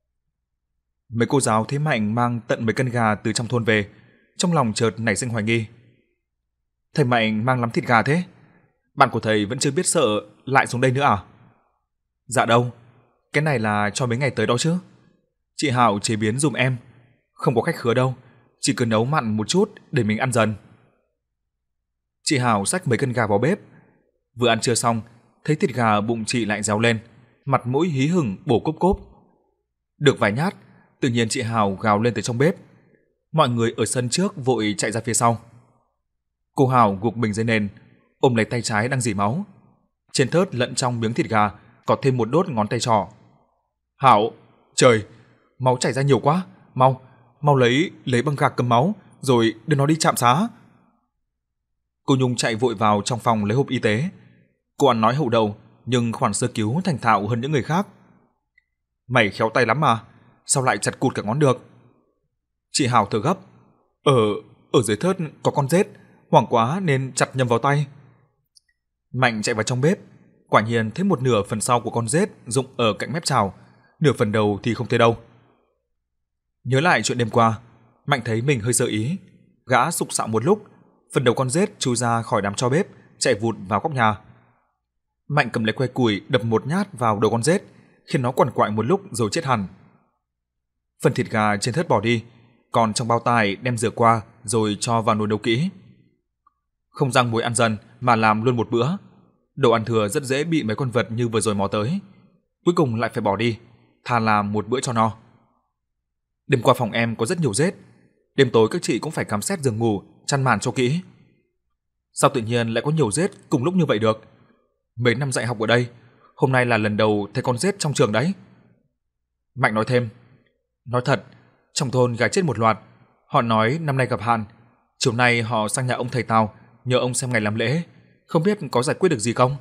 Mấy cô giáo thấy Mạnh mang tận mấy cân gà từ trong thôn về, trong lòng chợt nảy sinh hoài nghi. Thầy Mạnh mang lắm thịt gà thế? Bạn của thầy vẫn chưa biết sợ lại xuống đây nữa à? Dạ đâu, cái này là cho mấy ngày tới đó chứ. Chị Hảo chế biến giùm em, không có khách khứa đâu, chỉ cần nấu mặn một chút để mình ăn dần. Chị Hảo xách mấy cân gà vào bếp. Vừa ăn trưa xong, thấy thịt gà bụng chị lại réo lên, mặt mũi hí hửng bổ cốp cốp. Được vài nhát, tự nhiên chị Hảo gào lên từ trong bếp. Mọi người ở sân trước vội chạy ra phía sau. Cô Hảo gục mình dưới nền, ôm lấy tay trái đang rỉ máu. Trên thớt lẫn trong miếng thịt gà có thêm một đốt ngón tay trỏ. Hảo, trời, máu chảy ra nhiều quá, mau lấy băng gạc cầm máu, rồi đưa nó đi trạm xá. Cô Nhung chạy vội vào trong phòng lấy hộp y tế. Cô ăn nói hậu đầu, nhưng khoản sơ cứu thành thạo hơn những người khác. Mày khéo tay lắm mà, sao lại chặt cụt cả ngón được? Chị Hảo thở gấp. Ở dưới thớt có con rết, hoảng quá nên chặt nhầm vào tay. Mạnh chạy vào trong bếp, quả nhiên thấy một nửa phần sau của con rết rụng ở cạnh mép chảo, nửa phần đầu thì không thấy đâu. Nhớ lại chuyện đêm qua, Mạnh thấy mình hơi sơ ý, gã sục sạo một lúc, phần đầu con rết chui ra khỏi đám tro bếp, chạy vụt vào góc nhà. Mạnh cầm lấy que củi đập một nhát vào đầu con rết, khiến nó quằn quại một lúc rồi chết hẳn. Phần thịt gà trên thớt bỏ đi, còn trong bao tải đem rửa qua rồi cho vào nồi nấu kỹ. Không rang muối ăn dần mà làm luôn một bữa. Đồ ăn thừa rất dễ bị mấy con vật như vừa rồi mò tới. Cuối cùng lại phải bỏ đi, thà làm một bữa cho no. Đêm qua phòng em có rất nhiều rết. Đêm tối các chị cũng phải khám xét giường ngủ, chăn màn cho kỹ. Sao tự nhiên lại có nhiều rết cùng lúc như vậy được? Mấy năm dạy học ở đây, hôm nay là lần đầu thấy con rết trong trường đấy. Mạnh nói thêm. Nói thật, trong thôn gà chết một loạt. Họ nói năm nay gặp hạn. Chiều nay họ sang nhà ông thầy Tào, nhờ ông xem ngày làm lễ. Không biết có giải quyết được gì không?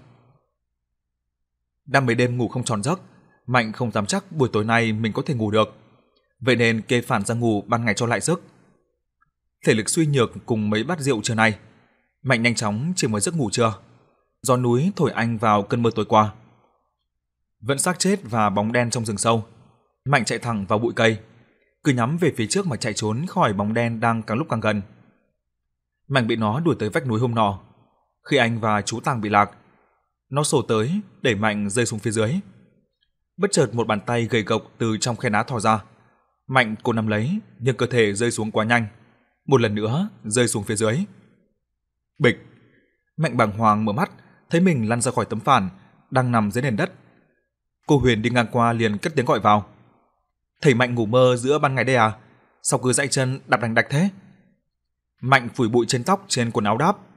Đã mấy đêm ngủ không tròn giấc, Mạnh không dám chắc buổi tối nay mình có thể ngủ được. Vậy nên kê phản ra ngủ ban ngày cho lại sức. Thể lực suy nhược cùng mấy bát rượu trưa nay, Mạnh nhanh chóng chìm vào giấc ngủ trưa. Gió núi thổi anh vào cơn mưa tối qua. Vẫn xác chết và bóng đen trong rừng sâu, Mạnh chạy thẳng vào bụi cây, cứ nhắm về phía trước mà chạy trốn khỏi bóng đen đang càng lúc càng gần. Mạnh bị nó đuổi tới vách núi hôm nọ, khi anh và chú Tàng bị lạc. Nó sổ tới, đẩy Mạnh rơi xuống phía dưới. Bất chợt một bàn tay gầy gộc từ trong khe đá thò ra. Mạnh cố nắm lấy, nhưng cơ thể rơi xuống quá nhanh. Một lần nữa rơi xuống phía dưới. Bịch! Mạnh bàng hoàng mở mắt, thấy mình lăn ra khỏi tấm phản, đang nằm dưới nền đất. Cô Huyền đi ngang qua liền cất tiếng gọi vào. Thầy Mạnh ngủ mơ giữa ban ngày đây à? Sao cứ dãy chân đạp đành đạch thế? Mạnh phủi bụi trên tóc trên quần áo đáp.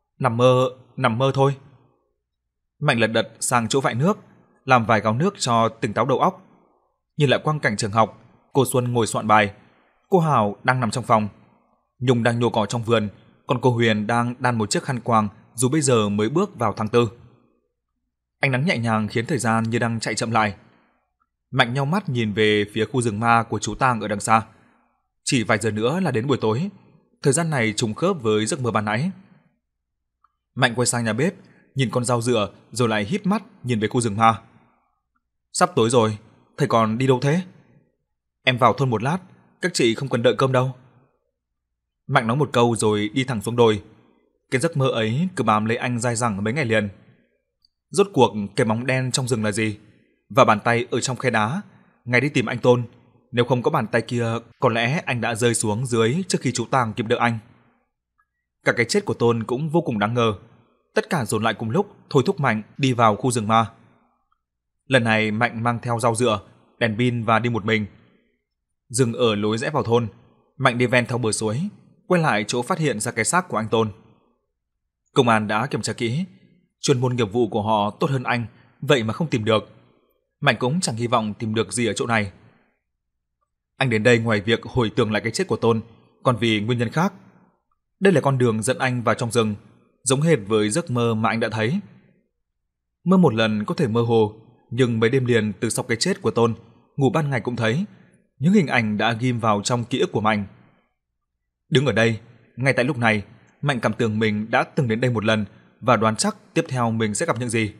Nằm mơ thôi. Mạnh lật đật sang chỗ vại nước, làm vài gáo nước cho tỉnh táo đầu óc. Nhìn lại quang cảnh trường học, cô Xuân ngồi soạn bài, cô Hảo đang nằm trong phòng, Nhung đang nhổ cỏ trong vườn, còn cô Huyền đang đan một chiếc khăn quàng dù bây giờ mới bước vào tháng 4. Ánh nắng nhẹ nhàng khiến thời gian như đang chạy chậm lại. Mạnh nheo mắt nhìn về phía khu rừng ma của chú Tàng ở đằng xa. Chỉ vài giờ nữa là đến buổi tối, thời gian này trùng khớp với giấc mơ ban nãy. Mạnh quay sang nhà bếp, nhìn con dao dựa rồi lại híp mắt nhìn về khu rừng ma. Sắp tối rồi, thầy còn đi đâu thế? Em vào thôn một lát, các chị không cần đợi cơm đâu. Mạnh nói một câu rồi đi thẳng xuống đồi. Cái giấc mơ ấy cứ bám lấy anh dai dẳng mấy ngày liền. Rốt cuộc cái bóng đen trong rừng là gì? Và bàn tay ở trong khe đá, ngày đi tìm anh Tôn, nếu không có bàn tay kia, có lẽ anh đã rơi xuống dưới trước khi chú Tàng kịp đỡ anh. Cả cái chết của Tôn cũng vô cùng đáng ngờ. Tất cả dồn lại cùng lúc, thôi thúc Mạnh đi vào khu rừng ma. Lần này Mạnh mang theo dao dựa, đèn pin và đi một mình. Dừng ở lối rẽ vào thôn, Mạnh đi ven theo bờ suối, quay lại chỗ phát hiện ra cái xác của anh Tôn. Công an đã kiểm tra kỹ, chuyên môn nghiệp vụ của họ tốt hơn anh, vậy mà không tìm được. Mạnh cũng chẳng hy vọng tìm được gì ở chỗ này. Anh đến đây ngoài việc hồi tưởng lại cái chết của Tôn, còn vì nguyên nhân khác. Đây là con đường dẫn anh vào trong rừng, giống hệt với giấc mơ mà anh đã thấy. Mơ một lần có thể mơ hồ, nhưng mấy đêm liền từ sau cái chết của Tôn, ngủ ban ngày cũng thấy, những hình ảnh đã ghim vào trong ký ức của Mạnh. Đứng ở đây, ngay tại lúc này, Mạnh cảm tưởng mình đã từng đến đây một lần và đoán chắc tiếp theo mình sẽ gặp những gì.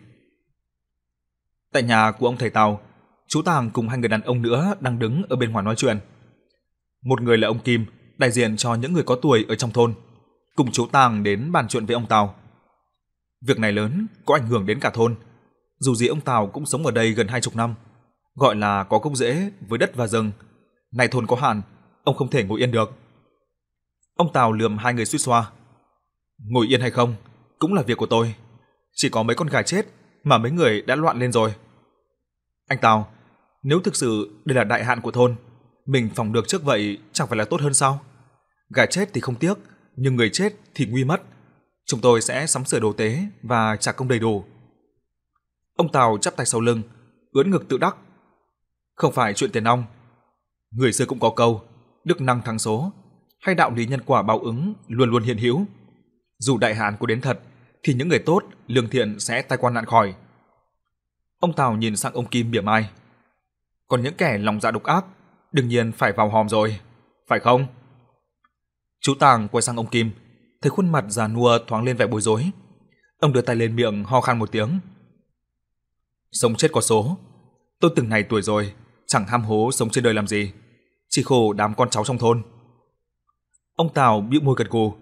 Tại nhà của ông thầy Tào, chú Tàng cùng hai người đàn ông nữa đang đứng ở bên ngoài nói chuyện. Một người là ông Kim, đại diện cho những người có tuổi ở trong thôn, cùng chú Tàng đến bàn chuyện với ông Tào. Việc này lớn, có ảnh hưởng đến cả thôn. Dù gì ông Tào cũng sống ở đây gần 20 năm, gọi là có gốc rễ với đất và rừng. Nay thôn có hạn, ông không thể ngồi yên được. Ông Tào lườm hai người suýt xoa. Ngồi yên hay không, cũng là việc của tôi. Chỉ có mấy con gà chết mà mấy người đã loạn lên rồi. Anh Tào, nếu thực sự đây là đại hạn của thôn, mình phòng được trước vậy chẳng phải là tốt hơn sao? Gà chết thì không tiếc, nhưng người chết thì nguy mất. Chúng tôi sẽ sắm sửa đồ tế và trả công đầy đủ. Ông Tào chắp tay sau lưng, ưỡn ngực tự đắc. Không phải chuyện tiền nong. Người xưa cũng có câu, đức năng thắng số, hay đạo lý nhân quả báo ứng luôn luôn hiện hữu. Dù đại hạn có đến thật, thì những người tốt, lương thiện sẽ tai qua nạn khỏi. Ông Tào nhìn sang ông Kim mỉa mai. Còn những kẻ lòng dạ độc ác, đương nhiên phải vào hòm rồi, phải không? Chú Tàng quay sang ông Kim, thấy khuôn mặt già nua thoáng lên vẻ bối rối. Ông đưa tay lên miệng ho khan một tiếng. Sống chết có số, tôi từng này tuổi rồi, chẳng ham hố sống trên đời làm gì, chỉ khổ đám con cháu trong thôn. Ông Tào bĩu môi gật gù.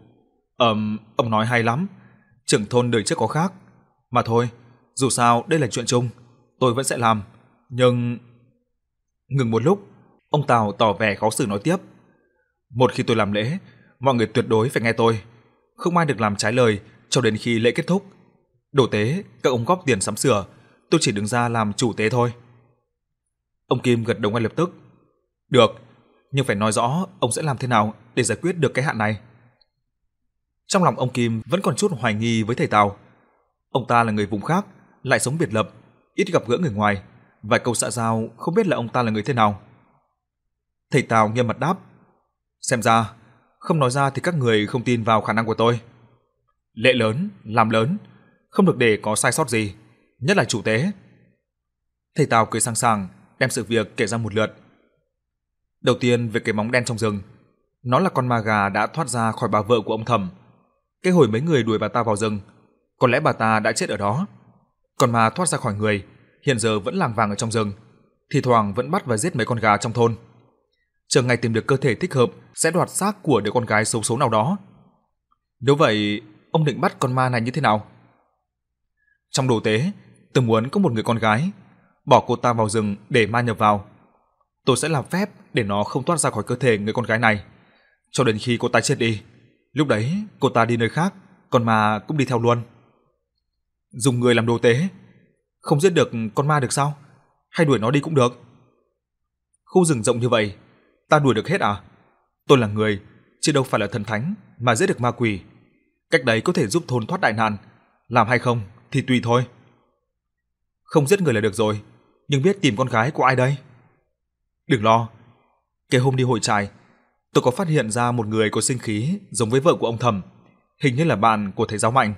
Ông nói hay lắm, trưởng thôn đời trước có khác. Mà thôi, dù sao đây là chuyện chung, tôi vẫn sẽ làm, nhưng... Ngừng một lúc, ông Tào tỏ vẻ khó xử nói tiếp. Một khi tôi làm lễ, mọi người tuyệt đối phải nghe tôi, không ai được làm trái lời cho đến khi lễ kết thúc. Đồ tế, các ông góp tiền sắm sửa, tôi chỉ đứng ra làm chủ tế thôi. Ông Kim gật đầu ngay lập tức. Được, nhưng phải nói rõ ông sẽ làm thế nào để giải quyết được cái hạn này. Trong lòng ông Kim vẫn còn chút hoài nghi với thầy Tào. Ông ta là người vùng khác, lại sống biệt lập, ít gặp gỡ người ngoài, vài câu xã giao không biết là ông ta là người thế nào. Thầy Tào nghiêm mặt đáp. Xem ra, không nói ra thì các người không tin vào khả năng của tôi. Lễ lớn, làm lớn, không được để có sai sót gì, nhất là chủ tế. Thầy Tào cười sảng sàng, đem sự việc kể ra một lượt. Đầu tiên về cái bóng đen trong rừng. Nó là con ma gà đã thoát ra khỏi bà vợ của ông Thẩm. Cái hồi mấy người đuổi bà ta vào rừng, có lẽ bà ta đã chết ở đó. Con ma thoát ra khỏi người, hiện giờ vẫn lảng vảng ở trong rừng, thì thoảng vẫn bắt và giết mấy con gà trong thôn. Chờ ngày tìm được cơ thể thích hợp sẽ đoạt xác của đứa con gái xấu số nào đó. Nếu vậy, ông định bắt con ma này như thế nào? Trong đồ tế, tôi muốn có một người con gái, bỏ cô ta vào rừng để ma nhập vào. Tôi sẽ làm phép để nó không thoát ra khỏi cơ thể người con gái này, cho đến khi cô ta chết đi. Lúc đấy, cô ta đi nơi khác, con ma cũng đi theo luôn. Dùng người làm đồ tế, không giết được con ma được sao? Hay đuổi nó đi cũng được? Khu rừng rộng như vậy, ta đuổi được hết à? Tôi là người, chứ đâu phải là thần thánh mà giết được ma quỷ. Cách đấy có thể giúp thôn thoát đại nạn, làm hay không thì tùy thôi. Không giết người là được rồi, nhưng biết tìm con gái của ai đây? Đừng lo, cái hôm đi hội trại, tôi có phát hiện ra một người có sinh khí giống với vợ của ông Thẩm, hình như là bạn của thầy giáo Mạnh.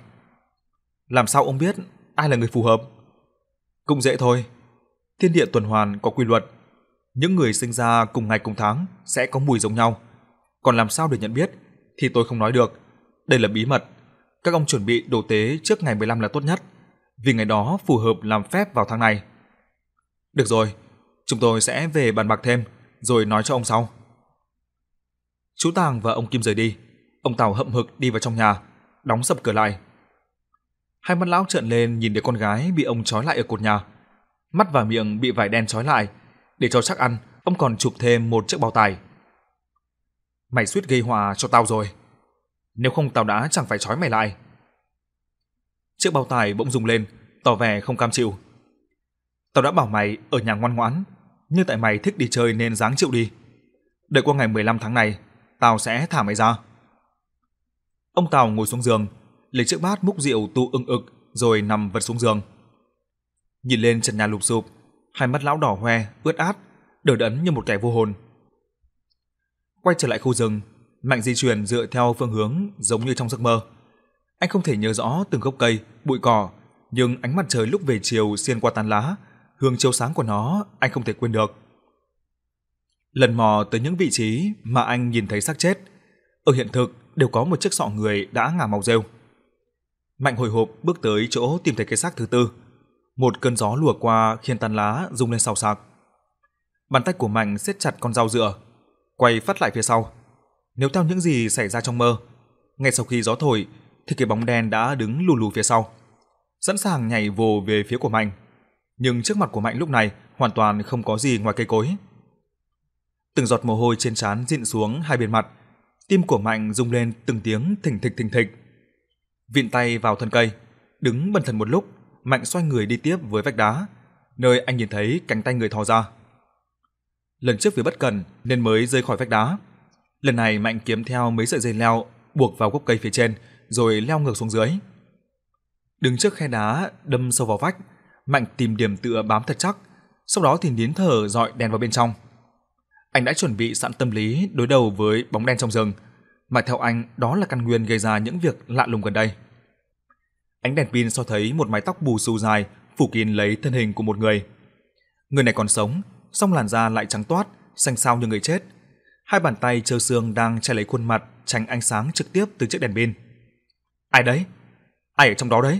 Làm sao ông biết ai là người phù hợp? Cũng dễ thôi, thiên địa tuần hoàn có quy luật, những người sinh ra cùng ngày cùng tháng sẽ có mùi giống nhau. Còn làm sao để nhận biết thì tôi không nói được, đây là bí mật. Các ông chuẩn bị đồ tế trước ngày 15 là tốt nhất, vì ngày đó phù hợp làm phép vào tháng này. Được rồi, chúng tôi sẽ về bàn bạc thêm, rồi nói cho ông sau. Chú Tàng và ông Kim rời đi, ông Tào hậm hực đi vào trong nhà, đóng sập cửa lại. Hai mắt lão trợn lên nhìn đứa con gái bị ông trói lại ở cột nhà, mắt và miệng bị vải đen trói lại, để cho chắc ăn, ông còn chụp thêm một chiếc bao tải. Mày suýt gây họa cho tao rồi, nếu không tao đã chẳng phải trói mày lại. Chiếc bao tải bỗng rung lên, tỏ vẻ không cam chịu. Tao đã bảo mày ở nhà ngoan ngoãn, nhưng tại mày thích đi chơi nên ráng chịu đi. Đợi qua ngày 15 tháng này, tao sẽ thả mày ra. Ông Tào ngồi xuống giường, lấy chiếc bát múc rượu tu ưng ực rồi nằm vật xuống giường. Nhìn lên trần nhà lụp xụp, hai mắt lão đỏ hoe, ướt át, đờ đẫn như một kẻ vô hồn. Quay trở lại khu rừng, Mạnh di chuyển dựa theo phương hướng giống như trong giấc mơ. Anh không thể nhớ rõ từng gốc cây, bụi cỏ, nhưng ánh mặt trời lúc về chiều xuyên qua tán lá, hương chiếu sáng của nó anh không thể quên được. Lần mò tới những vị trí mà anh nhìn thấy xác chết, ở hiện thực đều có một chiếc sọ người đã ngả màu rêu. Mạnh hồi hộp bước tới chỗ tìm thấy cái xác thứ tư. Một cơn gió lùa qua khiến tán lá rung lên xào xạc. Bàn tay của Mạnh siết chặt con dao dựa, quay phát lại phía sau. Nếu theo những gì xảy ra trong mơ, ngay sau khi gió thổi thì cái bóng đen đã đứng lù lù phía sau, sẵn sàng nhảy vồ về phía của Mạnh. Nhưng trước mặt của Mạnh lúc này hoàn toàn không có gì ngoài cây cối. Từng giọt mồ hôi trên trán rịn xuống hai bên mặt, tim của Mạnh rung lên từng tiếng thình thịch thình thịch. Vịn tay vào thân cây, đứng bần thần một lúc, Mạnh xoay người đi tiếp với vách đá, nơi anh nhìn thấy cánh tay người thò ra. Lần trước vì bất cẩn nên mới rơi khỏi vách đá. Lần này Mạnh kiếm theo mấy sợi dây leo buộc vào gốc cây phía trên, rồi leo ngược xuống dưới. Đứng trước khe đá đâm sâu vào vách, Mạnh tìm điểm tựa bám thật chắc, sau đó thì nín thở dọi đèn vào bên trong. Anh đã chuẩn bị sẵn tâm lý đối đầu với bóng đen trong rừng, mà theo anh đó là căn nguyên gây ra những việc lạ lùng gần đây. Ánh đèn pin cho thấy một mái tóc bù xù dài phủ kín lấy thân hình của một người. Người này còn sống, song làn da lại trắng toát, xanh xao như người chết. Hai bàn tay trơ xương đang che lấy khuôn mặt tránh ánh sáng trực tiếp từ chiếc đèn pin. Ai đấy? Ai ở trong đó đấy?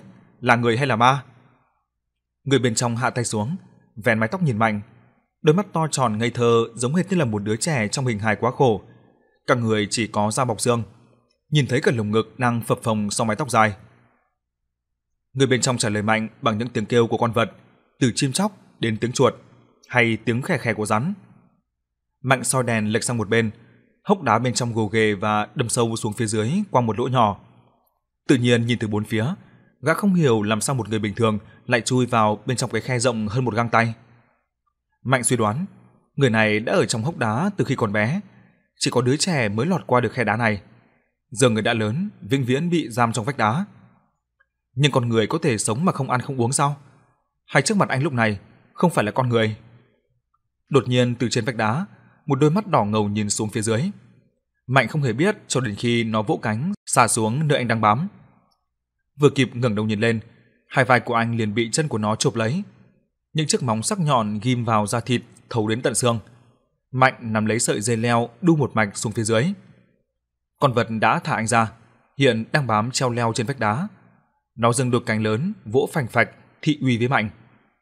là người hay là ma? Người bên trong hạ tay xuống, vén mái tóc nhìn Mạnh, đôi mắt to tròn ngây thơ giống hệt như là một đứa trẻ trong hình hài quá khổ. Cả người chỉ có da bọc xương, nhìn thấy cả lồng ngực đang phập phồng sau mái tóc dài. Người bên trong trả lời Mạnh bằng những tiếng kêu của con vật, từ chim chóc đến tiếng chuột hay tiếng khè khè của rắn. Mạnh soi đèn lệch sang một bên, hốc đá bên trong gồ ghề và đâm sâu xuống phía dưới qua một lỗ nhỏ. Tự nhiên nhìn từ bốn phía, gã không hiểu làm sao một người bình thường lại chui vào bên trong cái khe rộng hơn một gang tay. Mạnh suy đoán, người này đã ở trong hốc đá từ khi còn bé, chỉ có đứa trẻ mới lọt qua được khe đá này. Giờ người đã lớn, vĩnh viễn bị giam trong vách đá. Nhưng con người có thể sống mà không ăn không uống sao? Hay trước mặt anh lúc này không phải là con người? Đột nhiên từ trên vách đá, một đôi mắt đỏ ngầu nhìn xuống phía dưới. Mạnh không hề biết cho đến khi nó vỗ cánh xà xuống nơi anh đang bám. Vừa kịp ngẩng đầu nhìn lên, hai vai của anh liền bị chân của nó chộp lấy. Những chiếc móng sắc nhọn ghim vào da thịt thấu đến tận xương. Mạnh nắm lấy sợi dây leo đu một mạch xuống phía dưới. Con vật đã thả anh ra, hiện đang bám treo leo trên vách đá. Nó giương đôi cánh lớn, vỗ phành phạch, thị uy với Mạnh.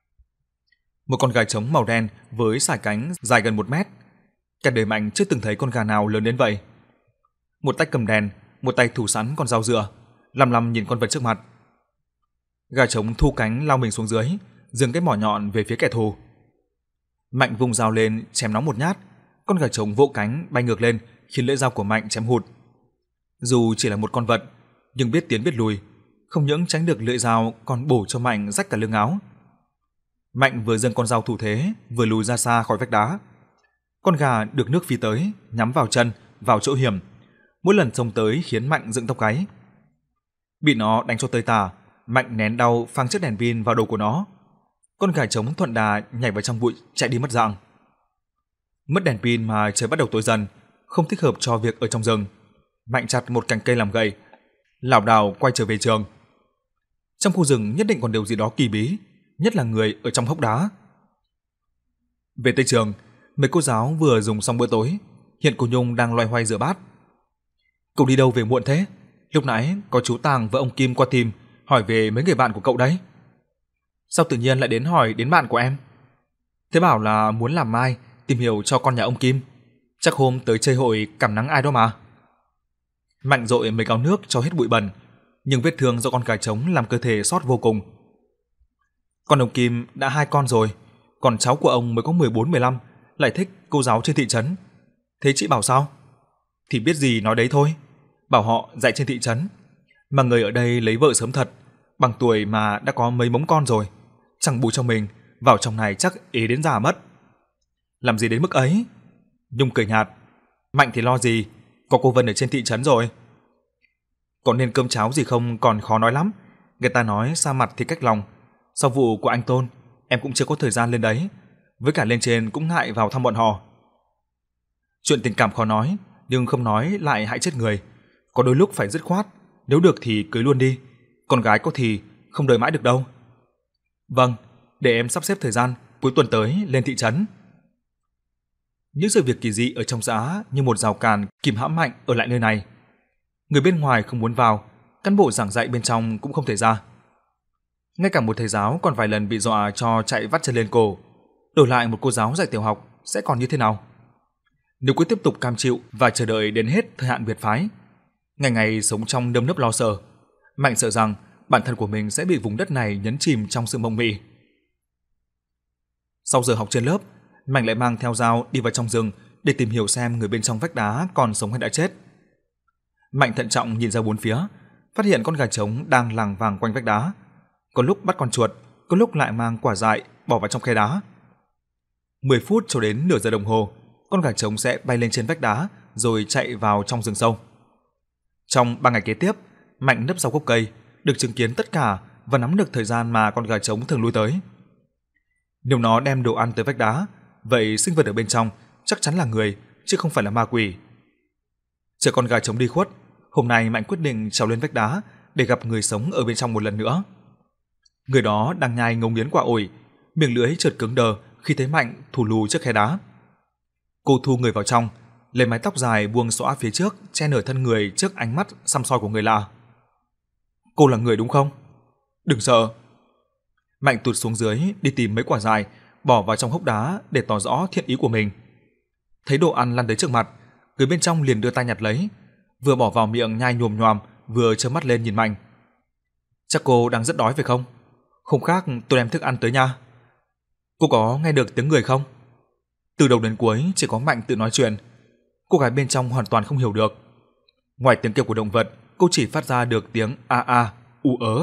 Một con gà trống màu đen với sải cánh dài gần 1 mét. Cả đời Mạnh chưa từng thấy con gà nào lớn đến vậy. Một tay cầm đèn, một tay thủ sẵn con dao dựa, lăm lăm nhìn con vật trước mặt. Gà trống thu cánh lao mình xuống dưới, giương cái mỏ nhọn về phía kẻ thù. Mạnh vung dao lên chém nó một nhát, con gà trống vỗ cánh bay ngược lên, khiến lưỡi dao của Mạnh chém hụt. Dù chỉ là một con vật, nhưng biết tiến biết lùi, không những tránh được lưỡi dao còn bổ cho Mạnh rách cả lưng áo. Mạnh vừa giương con dao thủ thế, vừa lùi ra xa khỏi vách đá. Con gà được nước phi tới, nhắm vào chân, vào chỗ hiểm. Mỗi lần xông tới khiến Mạnh dựng tóc gáy. Bị nó đánh cho tơi tả, Mạnh nén đau phang chiếc đèn pin vào đầu của nó. Con gà trống thuận đà nhảy vào trong bụi chạy đi mất dạng. Mất đèn pin mà trời bắt đầu tối dần, không thích hợp cho việc ở trong rừng. Mạnh chặt một cành cây làm gậy, lảo đảo quay trở về trường. Trong khu rừng nhất định còn điều gì đó kỳ bí, nhất là người ở trong hốc đá. Về tới trường, mấy cô giáo vừa dùng xong bữa tối, hiện cô Nhung đang loay hoay rửa bát. Cậu đi đâu về muộn thế? Lúc nãy có chú Tàng và ông Kim qua tìm, hỏi về mấy người bạn của cậu đấy. Sao tự nhiên lại đến hỏi đến bạn của em? Thế bảo là muốn làm mai, tìm hiểu cho con nhà ông Kim. Chắc hôm tới chơi hội cảm nắng ai đó mà. Mạnh dội mấy gáo nước cho hết bụi bẩn, nhưng vết thương do con gà trống làm cơ thể sót vô cùng. Con ông Kim đã 2 con rồi, còn cháu của ông mới có 14-15, lại thích cô giáo trên thị trấn. Thế chị bảo sao? Thì biết gì nói đấy thôi. Bảo họ dạy trên thị trấn, mà người ở đây lấy vợ sớm thật, bằng tuổi mà đã có mấy mống con rồi, chẳng bù cho mình, vào trong này chắc ế đến già mất. Làm gì đến mức ấy? Nhung cười nhạt. Mạnh thì lo gì, có cô Vân ở trên thị trấn rồi. Có nên cơm cháo gì không còn khó nói lắm. Người ta nói xa mặt thì cách lòng. Sau vụ của anh Tôn, em cũng chưa có thời gian lên đấy, với cả lên trên cũng ngại vào thăm bọn họ. Chuyện tình cảm khó nói, nhưng không nói lại hại chết người. Có đôi lúc phải dứt khoát, nếu được thì cưới luôn đi. Con gái có thì không đợi mãi được đâu. Vâng, để em sắp xếp thời gian, cuối tuần tới lên thị trấn. Những sự việc kỳ dị ở trong xã như một rào cản kìm hãm Mạnh ở lại nơi này. Người bên ngoài không muốn vào, cán bộ giảng dạy bên trong cũng không thể ra. Ngay cả một thầy giáo còn vài lần bị dọa cho chạy vắt chân lên cổ. Đổi lại một cô giáo dạy tiểu học sẽ còn như thế nào? Nếu cứ tiếp tục cam chịu và chờ đợi đến hết thời hạn biệt phái, ngày ngày sống trong nơm nớp lo sợ, Mạnh sợ rằng bản thân của mình sẽ bị vùng đất này nhấn chìm trong sự mộng mị. Sau giờ học trên lớp, Mạnh lại mang theo dao đi vào trong rừng để tìm hiểu xem người bên trong vách đá còn sống hay đã chết. Mạnh thận trọng nhìn ra bốn phía, phát hiện con gà trống đang lảng vảng quanh vách đá. Có lúc bắt con chuột, có lúc lại mang quả dại bỏ vào trong khe đá. 10 phút cho đến nửa giờ đồng hồ, con gà trống sẽ bay lên trên vách đá rồi chạy vào trong rừng sâu. Trong 3 ngày kế tiếp, Mạnh nấp sau gốc cây, được chứng kiến tất cả và nắm được thời gian mà con gà trống thường lui tới. Nếu nó đem đồ ăn tới vách đá, vậy sinh vật ở bên trong chắc chắn là người, chứ không phải là ma quỷ. Chờ con gà trống đi khuất, hôm nay Mạnh quyết định trèo lên vách đá để gặp người sống ở bên trong một lần nữa. Người đó đang nhai ngấu nghiến quả ổi, miệng lưỡi chợt cứng đờ khi thấy Mạnh thù lù trước khe đá. Cô thu người vào trong, lấy mái tóc dài buông xõa phía trước che nửa thân người trước ánh mắt săm soi của người lạ. Cô là người đúng không? Đừng sợ. Mạnh tụt xuống dưới đi tìm mấy quả dại, bỏ vào trong hốc đá để tỏ rõ thiện ý của mình. Thấy đồ ăn lăn tới trước mặt, người bên trong liền đưa tay nhặt lấy, vừa bỏ vào miệng nhai nhồm nhoàm, vừa trợn mắt lên nhìn Mạnh. Chắc cô đang rất đói phải không? Không khác tôi đem thức ăn tới nha. Cô có nghe được tiếng người không? Từ đầu đến cuối chỉ có Mạnh tự nói chuyện. Cô gái bên trong hoàn toàn không hiểu được. Ngoài tiếng kêu của động vật, cô chỉ phát ra được tiếng a a, u ớ.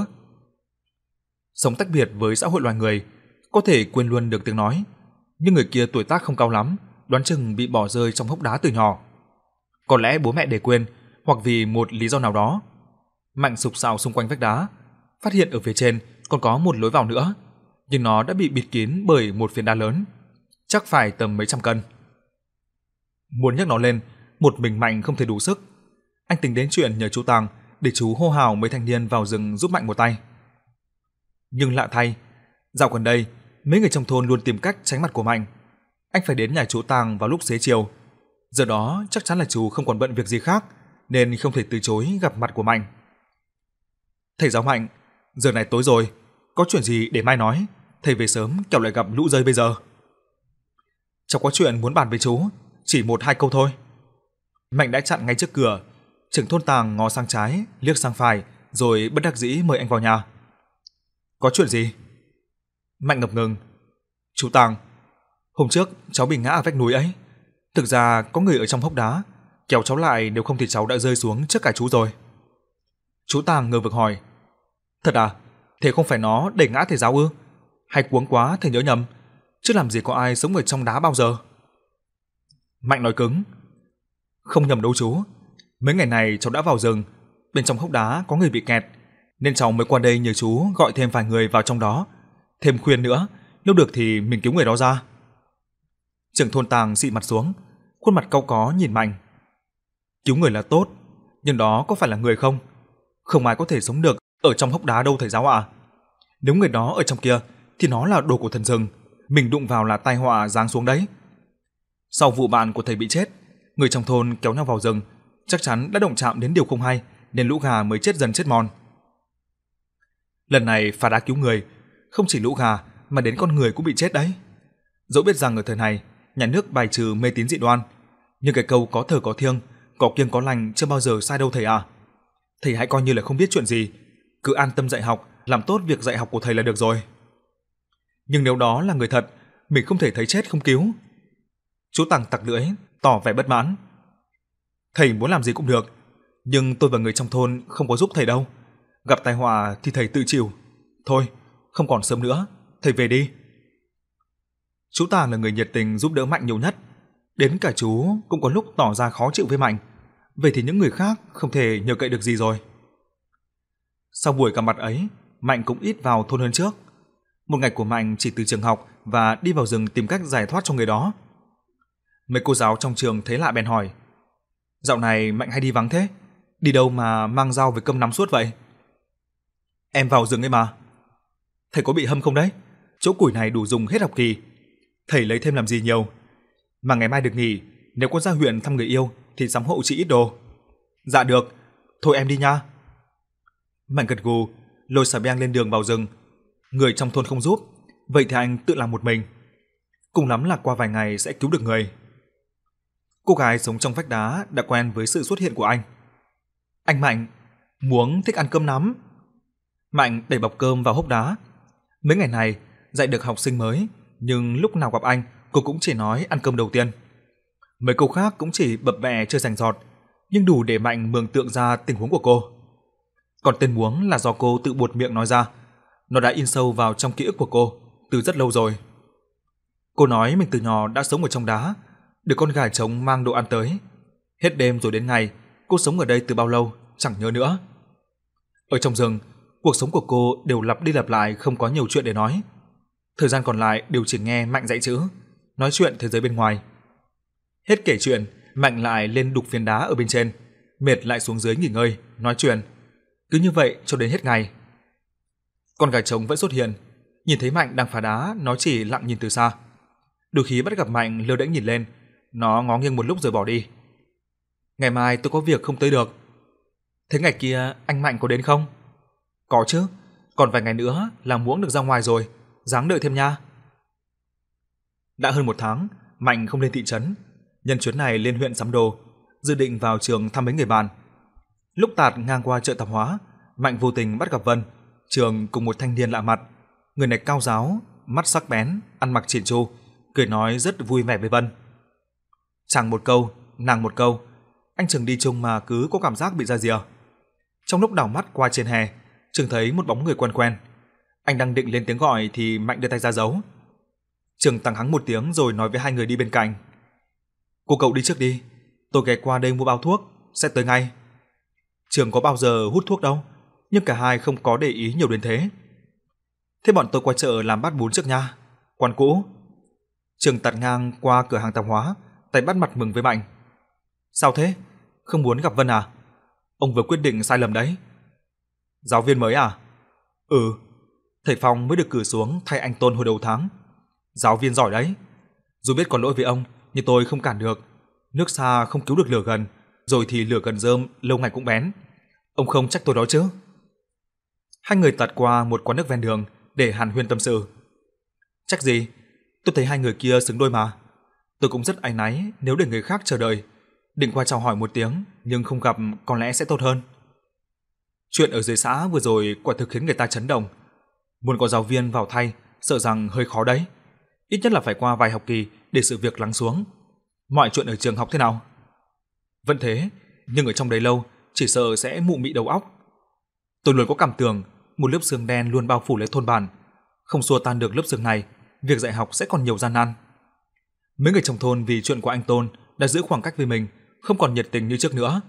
Sống tách biệt với xã hội loài người, có thể quên luôn được tiếng nói, nhưng người kia tuổi tác không cao lắm, đoán chừng bị bỏ rơi trong hốc đá từ nhỏ. Có lẽ bố mẹ để quên, hoặc vì một lý do nào đó. Mạnh sục sạo xung quanh vách đá, phát hiện ở phía trên còn có một lối vào nữa, nhưng nó đã bị bịt kín bởi một phiến đá lớn, chắc phải tầm mấy trăm cân. Muốn nhấc nó lên, một mình Mạnh không thể đủ sức. Anh tính đến chuyện nhờ chú Tàng để chú hô hào mấy thanh niên vào rừng giúp Mạnh một tay. Nhưng lạ thay, dạo gần đây, mấy người trong thôn luôn tìm cách tránh mặt của Mạnh. Anh phải đến nhà chú Tàng vào lúc xế chiều. Giờ đó chắc chắn là chú không còn bận việc gì khác, nên không thể từ chối gặp mặt của Mạnh. Thầy giáo Mạnh, giờ này tối rồi, có chuyện gì để mai nói, thầy về sớm kẻo lại gặp lũ rơi bây giờ. Cháu có chuyện muốn bàn với chú, chỉ 1-2 câu thôi. Mạnh đã chặn ngay trước cửa, trưởng thôn Tàng ngó sang trái, liếc sang phải, rồi bất đắc dĩ mời anh vào nhà. Có chuyện gì? Mạnh ngập ngừng. Chú Tàng, hôm trước cháu bị ngã ở vách núi ấy. Thực ra có người ở trong hốc đá, kéo cháu lại, nếu không thì cháu đã rơi xuống trước cả chú rồi. Chú Tàng ngờ vực hỏi. Thật à? Thế không phải nó đẩy ngã thầy giáo ư? Hay cuống quá thầy nhớ nhầm? Chứ làm gì có ai sống ở trong đá bao giờ? Mạnh nói cứng. Không nhầm đâu chú. Mấy ngày này cháu đã vào rừng, bên trong hốc đá có người bị kẹt, nên cháu mới qua đây nhờ chú gọi thêm vài người vào trong đó. Thêm khuyên nữa, nếu được thì mình cứu người đó ra. Trưởng thôn Tàng xị mặt xuống, khuôn mặt cau có nhìn Mạnh. Cứu người là tốt, nhưng đó có phải là người không? Không ai có thể sống được ở trong hốc đá đâu thầy giáo ạ. Nếu người đó ở trong kia thì nó là đồ của thần rừng, mình đụng vào là tai họa giáng xuống đấy. Sau vụ bạn của thầy bị chết, người trong thôn kéo nhau vào rừng, chắc chắn đã động chạm đến điều không hay, nên lũ gà mới chết dần chết mòn. Lần này phá đá cứu người, không chỉ lũ gà mà đến con người cũng bị chết đấy. Dẫu biết rằng ở thời này nhà nước bài trừ mê tín dị đoan, nhưng cái câu có thờ có thiêng, có kiêng có lành chưa bao giờ sai đâu thầy à. Thầy hãy coi như là không biết chuyện gì, cứ an tâm dạy học, làm tốt việc dạy học của thầy là được rồi. Nhưng nếu đó là người thật, mình không thể thấy chết không cứu. Chú Tàng tặc lưỡi, tỏ vẻ bất mãn. Thầy muốn làm gì cũng được, nhưng tôi và người trong thôn không có giúp thầy đâu. Gặp tai họa thì thầy tự chịu. Thôi, không còn sớm nữa, thầy về đi. Chú Tàng là người nhiệt tình giúp đỡ Mạnh nhiều nhất, đến cả chú cũng có lúc tỏ ra khó chịu với Mạnh. Vậy thì những người khác không thể nhờ cậy được gì rồi. Sau buổi gặp mặt ấy, Mạnh cũng ít vào thôn hơn trước. Một ngày của Mạnh chỉ từ trường học và đi vào rừng tìm cách giải thoát cho người đó. Mấy cô giáo trong trường thấy lạ bèn hỏi: Dạo này Mạnh hay đi vắng thế? Đi đâu mà mang dao với cơm nắm suốt vậy? Em vào rừng ấy mà. Thầy có bị hâm không đấy? Chỗ củi này đủ dùng hết học kỳ. Thầy lấy thêm làm gì nhiều. Mà ngày mai được nghỉ, nếu có ra huyện thăm người yêu thì sắm hộ chị ít đồ. Dạ được, thôi em đi nha. Mạnh gật gù, lôi xà beng lên đường vào rừng. Người trong thôn không giúp, vậy thì anh tự làm một mình. Cùng lắm là qua vài ngày sẽ cứu được người. Cô gái sống trong vách đá đã quen với sự xuất hiện của anh. Anh Mạnh, Muống thích ăn cơm nắm. Mạnh đẩy bọc cơm vào hốc đá. Mấy ngày này dạy được học sinh mới, nhưng lúc nào gặp anh, cô cũng chỉ nói ăn cơm đầu tiên. Mấy câu khác cũng chỉ bập bẹ chơi rành rọt, nhưng đủ để Mạnh mường tượng ra tình huống của cô. Còn tên Muống là do cô tự buột miệng nói ra, nó đã in sâu vào trong ký ức của cô từ rất lâu rồi. Cô nói mình từ nhỏ đã sống ở trong đá, được con gà trống mang đồ ăn tới. Hết đêm rồi đến ngày, cô sống ở đây từ bao lâu chẳng nhớ nữa. Ở trong rừng, cuộc sống của cô đều lặp đi lặp lại, không có nhiều chuyện để nói. Thời gian còn lại đều chỉ nghe Mạnh dạy chữ, nói chuyện thế giới bên ngoài. Hết kể chuyện, Mạnh lại lên đục phiến đá ở bên trên, mệt lại xuống dưới nghỉ ngơi, nói chuyện. Cứ như vậy cho đến hết ngày. Con gà trống vẫn xuất hiện, nhìn thấy Mạnh đang phá đá, nó chỉ lặng nhìn từ xa. Đôi khi bắt gặp Mạnh lơ đễnh nhìn lên, nó ngó nghiêng một lúc rồi bỏ đi. Ngày mai tôi có việc không tới được. Thế ngày kia anh Mạnh có đến không? Có chứ, Còn vài ngày nữa là muỗng được ra ngoài rồi, ráng đợi thêm nha. Đã hơn 1 tháng, Mạnh không lên thị trấn. Nhân chuyến này lên huyện sắm đồ, dự định vào trường thăm mấy người bạn. Lúc tạt ngang qua chợ tạp hóa, Mạnh vô tình bắt gặp Vân, Trường cùng một thanh niên lạ mặt. Người này cao ráo, mắt sắc bén, ăn mặc chỉn chu, cười nói rất vui vẻ với Vân. Chàng một câu, nàng một câu, anh Trường đi chung mà cứ có cảm giác bị ra rìa. Trong lúc đảo mắt qua trên hè, Trường thấy một bóng người quen quen. Anh đang định lên tiếng gọi thì Mạnh đưa tay ra giấu. Trường tằng hắng một tiếng rồi nói với hai người đi bên cạnh. Cô cậu đi trước đi, tôi ghé qua đây mua bao thuốc, sẽ tới ngay. Trường có bao giờ hút thuốc đâu, nhưng cả hai không có để ý nhiều đến thế. Thế bọn tôi qua chợ làm bát bún trước nha, quán cũ. Trường tạt ngang qua cửa hàng tạp hóa, tay bắt mặt mừng với Mạnh. Sao thế? Không muốn gặp Vân à? Ông vừa quyết định sai lầm đấy. Giáo viên mới à? Ừ, thầy Phong mới được cử xuống thay anh Tôn hồi đầu tháng. Giáo viên giỏi đấy. Dù biết có lỗi với ông, nhưng tôi không cản được. Nước xa không cứu được lửa gần, rồi thì lửa gần rơm lâu ngày cũng bén. Ông không trách tôi đó chứ? Hai người tạt qua một quán nước ven đường để hàn huyên tâm sự. Trách gì? Tôi thấy hai người kia xứng đôi mà. Tôi cũng rất áy náy nếu để người khác chờ đợi. Định qua chào hỏi một tiếng, nhưng không gặp có lẽ sẽ tốt hơn. Chuyện ở dưới xã vừa rồi quả thực khiến người ta chấn động. Muốn có giáo viên vào thay, sợ rằng hơi khó đấy. Ít nhất là phải qua vài học kỳ để sự việc lắng xuống. Mọi chuyện ở trường học thế nào? Vẫn thế, nhưng ở trong đấy lâu, chỉ sợ sẽ mụ mị đầu óc. Tôi luôn có cảm tưởng một lớp sương đen luôn bao phủ lấy thôn bản. Không xua tan được lớp sương này, việc dạy học sẽ còn nhiều gian nan. Mấy người trong thôn vì chuyện của anh Tôn đã giữ khoảng cách với mình, không còn nhiệt tình như trước nữa.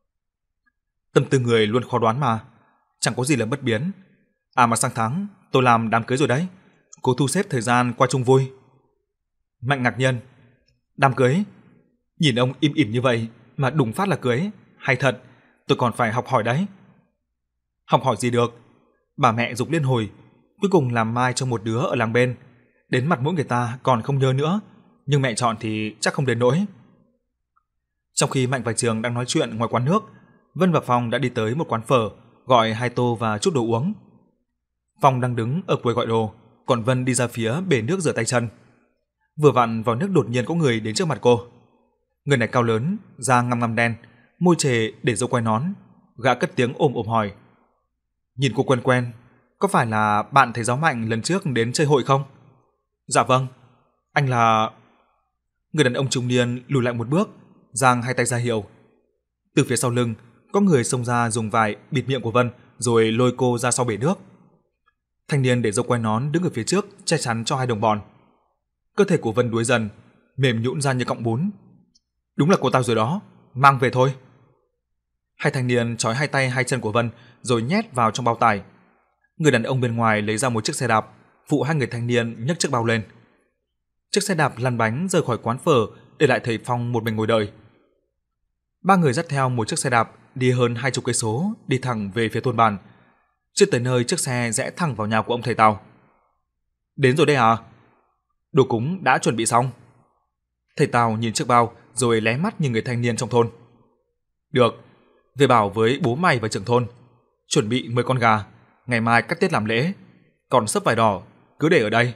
Tâm tư người luôn khó đoán mà, chẳng có gì là bất biến. À mà sang tháng tôi làm đám cưới rồi đấy, cố thu xếp thời gian qua chung vui. Mạnh ngạc nhiên. Đám cưới? Nhìn ông im ỉm như vậy mà đùng phát là cưới, hay thật, tôi còn phải học hỏi đấy. Học hỏi gì được? Bà mẹ giục liên hồi, cuối cùng làm mai cho một đứa ở làng bên. Đến mặt mũi người ta còn không nhớ nữa, nhưng mẹ chọn thì chắc không đến nỗi. Trong khi Mạnh và Trường đang nói chuyện ngoài quán nước, Vân và Phong đã đi tới một quán phở, gọi 2 tô và chút đồ uống. Phong đang đứng ở quầy gọi đồ, còn Vân đi ra phía bể nước rửa tay chân. Vừa vặn vào nước đột nhiên có người đến trước mặt cô. Người này cao lớn, da ngăm ngăm đen, môi trề để râu quai nón, gã cất tiếng ồm ồm hỏi. Nhìn cô quen quen, có phải là bạn thầy giáo Mạnh lần trước đến chơi hội không? Dạ vâng, anh là... Người đàn ông trung niên lùi lại một bước, giang hai tay ra hiệu. Từ phía sau lưng, có người xông ra dùng vải bịt miệng của Vân rồi lôi cô ra sau bể nước. Thanh niên để râu quai nón đứng ở phía trước che chắn cho hai đồng bọn. Cơ thể của Vân đuối dần, mềm nhũn ra như cọng bún. Đúng là cô ta rồi đó, mang về thôi. Hai thanh niên trói hai tay hai chân của Vân rồi nhét vào trong bao tải. Người đàn ông bên ngoài lấy ra một chiếc xe đạp, phụ hai người thanh niên nhấc chiếc bao lên. Chiếc xe đạp lăn bánh rời khỏi quán phở, để lại thầy Phong một mình ngồi đợi. Ba người dắt theo một chiếc xe đạp đi hơn 20 cây số, đi thẳng về phía thôn bản. Chưa tới nơi chiếc xe rẽ thẳng vào nhà của ông thầy Tào. Đến rồi đây à? Đồ cúng đã chuẩn bị xong. Thầy Tào nhìn chiếc bao rồi lé mắt nhìn người thanh niên trong thôn. Được, về bảo với bố mày và trưởng thôn chuẩn bị 10 con gà, ngày mai cắt tiết làm lễ. Còn sấp vải đỏ cứ để ở đây.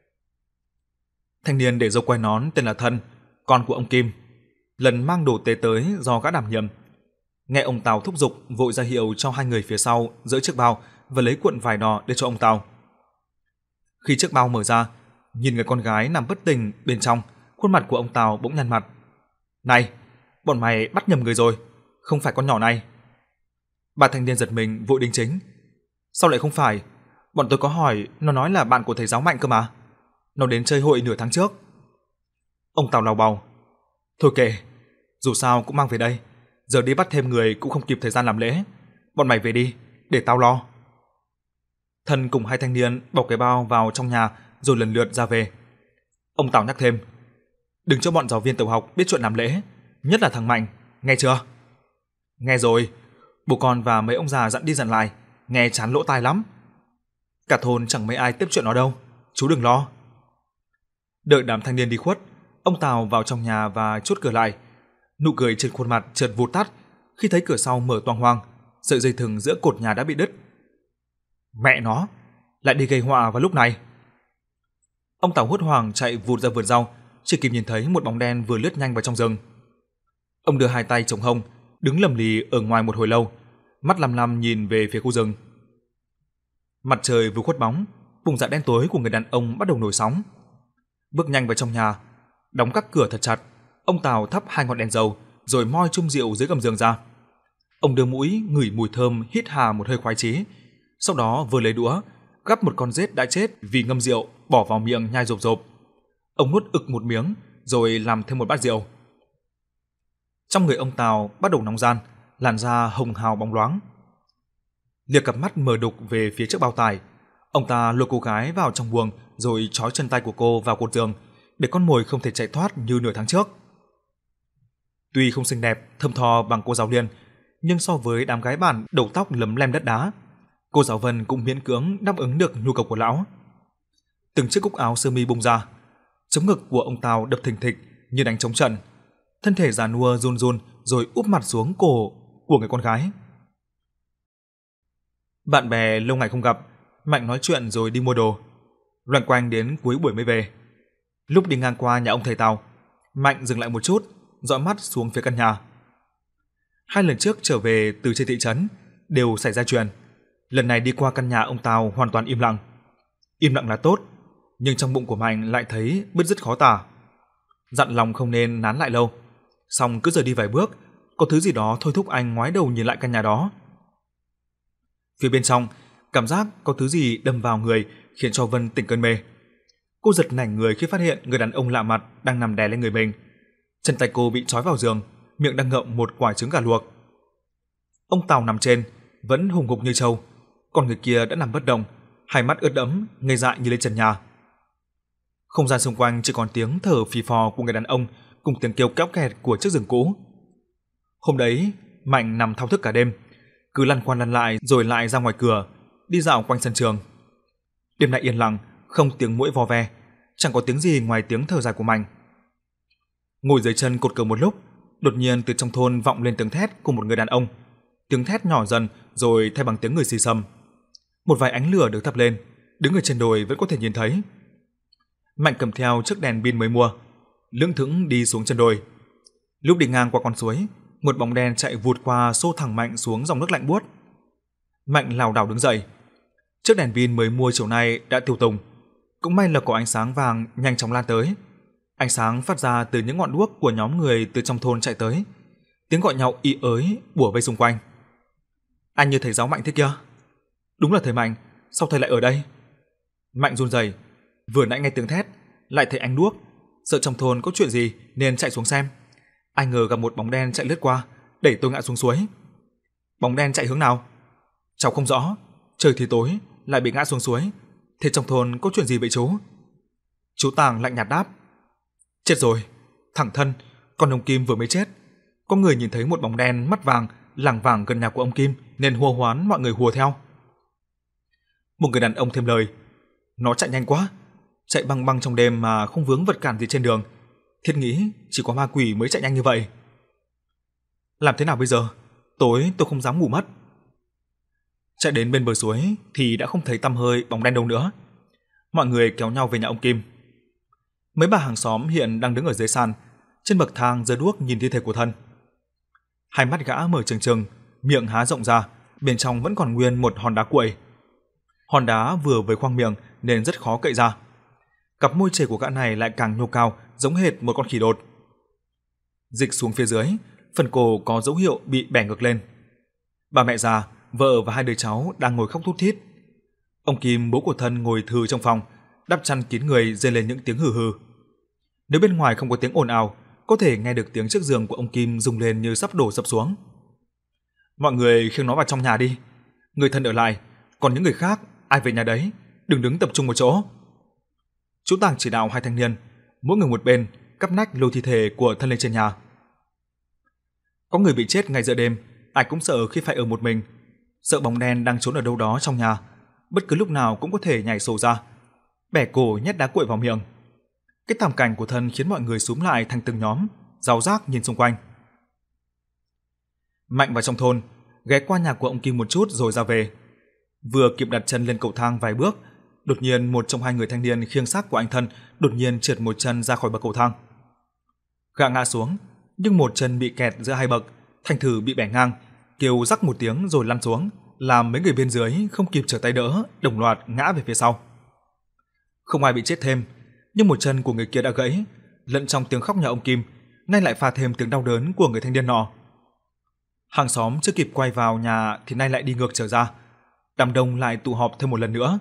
Thanh niên để râu quai nón tên là Thân, con của ông Kim, lần mang đồ tế tới do gã đảm nhiệm. Nghe ông Tào thúc giục, vội ra hiệu cho hai người phía sau dỡ chiếc bao và lấy cuộn vải đỏ để cho ông Tào. Khi chiếc bao mở ra, nhìn người con gái nằm bất tỉnh bên trong, khuôn mặt của ông Tào bỗng nhăn mặt. Này, bọn mày bắt nhầm người rồi, không phải con nhỏ này. Bà thanh niên giật mình vội đính chính. Sao lại không phải? Bọn tôi có hỏi, nó nói là bạn của thầy giáo Mạnh cơ mà. Nó đến chơi hội nửa tháng trước. Ông Tào lào bào. Thôi kệ, dù sao cũng mang về đây. Giờ đi bắt thêm người cũng không kịp thời gian làm lễ. Bọn mày về đi, để tao lo. Thân cùng hai thanh niên bọc cái bao vào trong nhà rồi lần lượt ra về. Ông Tào nhắc thêm. Đừng cho bọn giáo viên tiểu học biết chuyện làm lễ, nhất là thằng Mạnh, nghe chưa? Nghe rồi, bố con và mấy ông già dặn đi dặn lại, nghe chán lỗ tai lắm. Cả thôn chẳng mấy ai tiếp chuyện nó đâu, chú đừng lo. Đợi đám thanh niên đi khuất, ông Tào vào trong nhà và chốt cửa lại. Nụ cười trên khuôn mặt chợt vụt tắt khi thấy cửa sau mở toang hoang, sợi dây thừng giữa cột nhà đã bị đứt. Mẹ nó, lại đi gây họa vào lúc này. Ông Tào hốt hoảng chạy vụt ra vườn rau, chỉ kịp nhìn thấy một bóng đen vừa lướt nhanh vào trong rừng. Ông đưa hai tay chống hông, đứng lầm lì ở ngoài một hồi lâu, mắt lăm lăm nhìn về phía khu rừng. Mặt trời vừa khuất bóng, vùng dạ đen tối của người đàn ông bắt đầu nổi sóng. Bước nhanh vào trong nhà, đóng các cửa thật chặt, ông Tào thắp hai ngọn đèn dầu rồi moi chung rượu dưới gầm giường ra. Ông đưa mũi ngửi mùi thơm, hít hà một hơi khoái chí, sau đó vừa lấy đũa gắp một con rết đã chết vì ngâm rượu bỏ vào miệng nhai rộp rộp. Ông nuốt ực một miếng rồi làm thêm một bát rượu. Trong người ông Tào bắt đầu nóng ran, làn da hồng hào bóng loáng. Liếc cặp mắt mờ đục về phía trước bao tải, ông ta lôi cô gái vào trong buồng rồi trói chân tay của cô vào cột giường để con mồi không thể chạy thoát như nửa tháng trước. Tuy không xinh đẹp, thơm tho bằng cô giáo Liên, nhưng so với đám gái bản đầu tóc lấm lem đất đá, cô giáo Vân cũng miễn cưỡng đáp ứng được nhu cầu của lão. Từng chiếc cúc áo sơ mi bung ra, chống ngực của ông Tào đập thình thịch như đánh trống trận, thân thể già nua run run rồi úp mặt xuống cổ của người con gái. Bạn bè lâu ngày không gặp, Mạnh nói chuyện rồi đi mua đồ, loanh quanh đến cuối buổi mới về. Lúc đi ngang qua nhà ông thầy Tào, Mạnh dừng lại một chút, dõi mắt xuống phía căn nhà. Hai lần trước trở về từ trên thị trấn đều xảy ra chuyện, lần này đi qua căn nhà ông Tào hoàn toàn im lặng. Im lặng là tốt, nhưng trong bụng của Mạnh lại thấy bứt rứt khó tả. Dặn lòng không nên nán lại lâu, xong cứ rời đi vài bước, có thứ gì đó thôi thúc anh ngoái đầu nhìn lại căn nhà đó. Phía bên trong, cảm giác có thứ gì đâm vào người khiến cho Vân tỉnh cơn mê. Cô giật nảy người khi phát hiện người đàn ông lạ mặt đang nằm đè lên người mình. Chân tay cô bị trói vào giường, miệng đang ngậm một quả trứng gà luộc. Ông Tào nằm trên, vẫn hùng hục như trâu, còn người kia đã nằm bất động, hai mắt ướt đẫm, ngây dại như lên trần nhà. Không gian xung quanh chỉ còn tiếng thở phì phò của người đàn ông cùng tiếng kêu kéo kẹt của chiếc giường cũ. Hôm đấy, Mạnh nằm thao thức cả đêm, cứ lăn qua lăn lại rồi lại ra ngoài cửa, đi dạo quanh sân trường. Đêm nay yên lặng, không tiếng muỗi vò ve, chẳng có tiếng gì ngoài tiếng thở dài của Mạnh. Ngồi dưới chân cột cờ một lúc, đột nhiên từ trong thôn vọng lên tiếng thét của một người đàn ông. Tiếng thét nhỏ dần rồi thay bằng tiếng người xì xầm. Một vài ánh lửa được thắp lên, đứng ở trên đồi vẫn có thể nhìn thấy. Mạnh cầm theo chiếc đèn pin mới mua, lững thững đi xuống chân đồi. Lúc đi ngang qua con suối, một bóng đen chạy vụt qua xô thẳng Mạnh xuống dòng nước lạnh buốt. Mạnh lảo đảo đứng dậy. Chiếc đèn pin mới mua chiều nay đã tiêu tùng, cũng may là có ánh sáng vàng nhanh chóng lan tới. Ánh sáng phát ra từ những ngọn đuốc của nhóm người từ trong thôn chạy tới, tiếng gọi nhau y ới bủa vây xung quanh. Anh như thầy giáo Mạnh thế kia. Đúng là thầy Mạnh, sao thầy lại ở đây? Mạnh run rẩy, vừa nãy nghe tiếng thét, lại thấy ánh đuốc, sợ trong thôn có chuyện gì nên chạy xuống xem. Ai ngờ gặp một bóng đen chạy lướt qua, đẩy tôi ngã xuống suối. Bóng đen chạy hướng nào? Cháu không rõ, trời thì tối, lại bị ngã xuống suối. Thế trong thôn có chuyện gì vậy chú? Chú Tàng lạnh nhạt đáp. Chết rồi, thẳng thân, con ông Kim vừa mới chết. Có người nhìn thấy một bóng đen mắt vàng lảng vảng gần nhà của ông Kim nên hô hoán mọi người hùa theo. Một người đàn ông thêm lời. Nó chạy nhanh quá, chạy băng băng trong đêm mà không vướng vật cản gì trên đường. Thiết nghĩ chỉ có ma quỷ mới chạy nhanh như vậy. Làm thế nào bây giờ? Tối tôi không dám ngủ mất. Chạy đến bên bờ suối thì đã không thấy tăm hơi bóng đen đâu nữa. Mọi người kéo nhau về nhà ông Kim. Mấy bà hàng xóm hiện đang đứng ở dưới sàn, trên bậc thang giơ đuốc nhìn thi thể của thân. Hai mắt gã mở trừng trừng, miệng há rộng ra, bên trong vẫn còn nguyên một hòn đá cuội. Hòn đá vừa với khoang miệng nên rất khó cậy ra. Cặp môi chảy của gã này lại càng nhô cao, giống hệt một con khỉ đột. Dịch xuống phía dưới, phần cổ có dấu hiệu bị bẻ ngược lên. Bà mẹ già, vợ và hai đứa cháu đang ngồi khóc thút thít. Ông Kim, bố của thân, ngồi thừ trong phòng, đắp chăn kín người, rên lên những tiếng hừ hừ. Nếu bên ngoài không có tiếng ồn ào, có thể nghe được tiếng chiếc giường của ông Kim rung lên như sắp đổ sập xuống. Mọi người khiêng nó vào trong nhà đi, người thân ở lại, còn những người khác ai về nhà đấy, đừng đứng tập trung một chỗ. Chú Tàng chỉ đạo hai thanh niên, mỗi người một bên, cắp nách lôi thi thể của thân lên trên nhà. Có người bị chết ngay giữa đêm, ai cũng sợ khi phải ở một mình, sợ bóng đen đang trốn ở đâu đó trong nhà, bất cứ lúc nào cũng có thể nhảy sổ ra, bẻ cổ nhét đá cuội vào miệng. Cái thảm cảnh của thân khiến mọi người xúm lại thành từng nhóm, ráo rác nhìn xung quanh. Mạnh vào trong thôn, ghé qua nhà của ông Kim một chút rồi ra về. Vừa kịp đặt chân lên cầu thang vài bước, đột nhiên một trong hai người thanh niên khiêng xác của anh thân đột nhiên trượt một chân ra khỏi bậc cầu thang. Gã ngã xuống, nhưng một chân bị kẹt giữa hai bậc, thành thử bị bẻ ngang, kêu rắc một tiếng rồi lăn xuống, làm mấy người bên dưới không kịp trở tay đỡ, đồng loạt ngã về phía sau. Không ai bị chết thêm, nhưng một chân của người kia đã gãy, lẫn trong tiếng khóc nhà ông Kim, nay lại pha thêm tiếng đau đớn của người thanh niên nọ. Hàng xóm chưa kịp quay vào nhà thì nay lại đi ngược trở ra. Đám đông lại tụ họp thêm một lần nữa.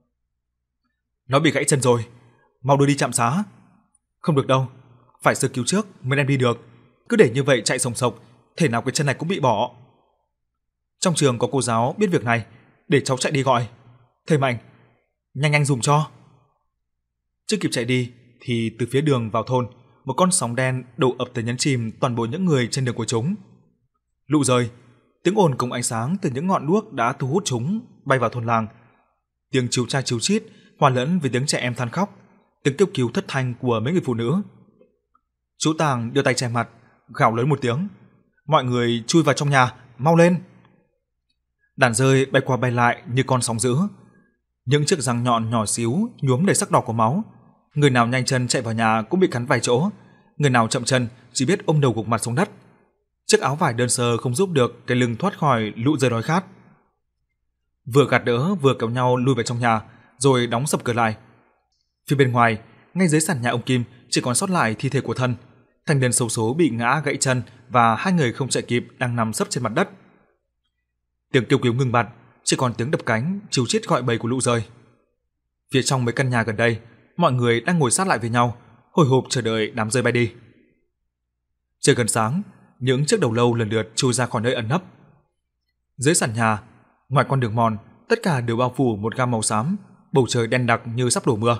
Nó bị gãy chân rồi, mau đưa đi trạm xá. Không được đâu, phải sơ cứu trước mới đem đi được. Cứ để như vậy chạy sồng sộc, thể nào cái chân này cũng bị bỏ. Trong trường có cô giáo biết việc này, để cháu chạy đi gọi. Thầy Mạnh, nhanh nhanh dùm cho. Chưa kịp chạy đi thì từ phía đường vào thôn, một con sóng đen đổ ập tới nhấn chìm toàn bộ những người trên đường của chúng. Lũ rơi, tiếng ồn cùng ánh sáng từ những ngọn đuốc đã thu hút chúng bay vào thôn làng. Tiếng chú cha chú chít hòa lẫn với tiếng trẻ em than khóc, tiếng kêu cứu thất thanh của mấy người phụ nữ. Chú Tàng đưa tay che mặt, gào lớn một tiếng: "Mọi người chui vào trong nhà, mau lên!" Đàn rơi bay qua bay lại như con sóng dữ. Những chiếc răng nhọn nhỏ xíu nhuốm đầy sắc đỏ của máu. Người nào nhanh chân chạy vào nhà cũng bị cắn vài chỗ, người nào chậm chân chỉ biết ôm đầu gục mặt xuống đất. Chiếc áo vải đơn sơ không giúp được cái lưng thoát khỏi lũ rơi đói khát. Vừa gạt đỡ vừa kéo nhau lui vào trong nhà, rồi đóng sập cửa lại. Phía bên ngoài, ngay dưới sàn nhà ông Kim chỉ còn sót lại thi thể của thân. Thanh niên xấu số bị ngã gãy chân và hai người không chạy kịp đang nằm sấp trên mặt đất. Tiếng kêu cứu ngừng bặt, chỉ còn tiếng đập cánh, chíu chít gọi bầy của lũ rơi. Phía trong mấy căn nhà gần đây, mọi người đang ngồi sát lại với nhau, hồi hộp chờ đợi đám rơi bay đi. Trời gần sáng, những chiếc đầu lâu lần lượt chui ra khỏi nơi ẩn nấp. Dưới sàn nhà, ngoài con đường mòn, tất cả đều bao phủ một gam màu xám, bầu trời đen đặc như sắp đổ mưa.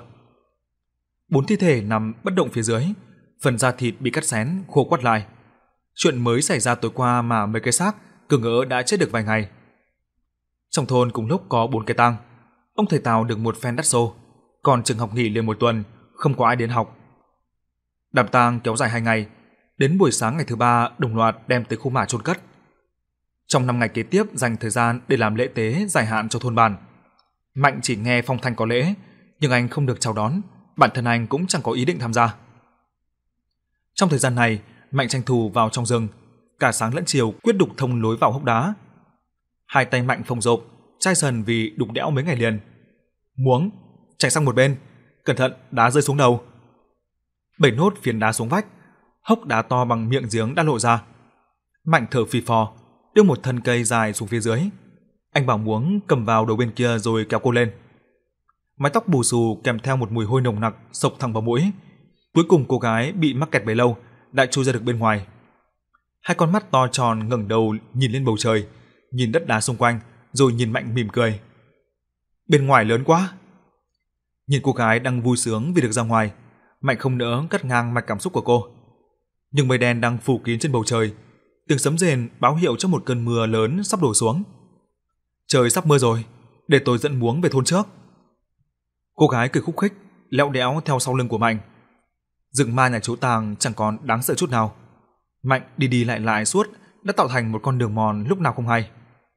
4 thi thể nằm bất động phía dưới, phần da thịt bị cắt xén, khô quắt lại. Chuyện mới xảy ra tối qua mà mấy cái xác cứ ngỡ đã chết được vài ngày. Trong thôn cùng lúc có 4 cái tang. Ông thầy Tào được một phen đắt xô, còn trường học nghỉ liền một tuần, không có ai đến học. Đám tang kéo dài 2 ngày, đến buổi sáng ngày thứ 3 đồng loạt đem tới khu mả chôn cất. Trong 5 ngày kế tiếp dành thời gian để làm lễ tế dài hạn cho thôn bản. Mạnh chỉ nghe phong thanh có lễ, nhưng anh không được chào đón, bản thân anh cũng chẳng có ý định tham gia. Trong thời gian này, Mạnh tranh thủ vào trong rừng, cả sáng lẫn chiều quyết đục thông lối vào hốc đá. Hai tay Mạnh phồng rộp, chai sần vì đục đẽo mấy ngày liền. Muống, chạy sang một bên, cẩn thận đá rơi xuống đầu. 7 nốt phiến đá xuống vách, hốc đá to bằng miệng giếng đã lộ ra. Mạnh thở phì phò, đưa một thân cây dài xuống phía dưới. Anh bảo Muống cầm vào đầu bên kia rồi kéo cô lên. Mái tóc bù xù kèm theo một mùi hôi nồng nặc xộc thẳng vào mũi. Cuối cùng cô gái bị mắc kẹt bấy lâu đã chui ra được bên ngoài. Hai con mắt to tròn ngẩng đầu nhìn lên bầu trời, nhìn đất đá xung quanh, rồi nhìn Mạnh mỉm cười. Bên ngoài lớn quá. Nhìn cô gái đang vui sướng vì được ra ngoài, Mạnh không nỡ cắt ngang mạch cảm xúc của cô. Nhưng mây đen đang phủ kín trên bầu trời, tiếng sấm rền báo hiệu cho một cơn mưa lớn sắp đổ xuống. Trời sắp mưa rồi, để tôi dẫn Muống về thôn trước. Cô gái cười khúc khích, lẹo đẽo theo sau lưng của Mạnh. Rừng ma nhà chú Tàng chẳng còn đáng sợ chút nào. Mạnh đi đi lại lại suốt đã tạo thành một con đường mòn lúc nào không hay.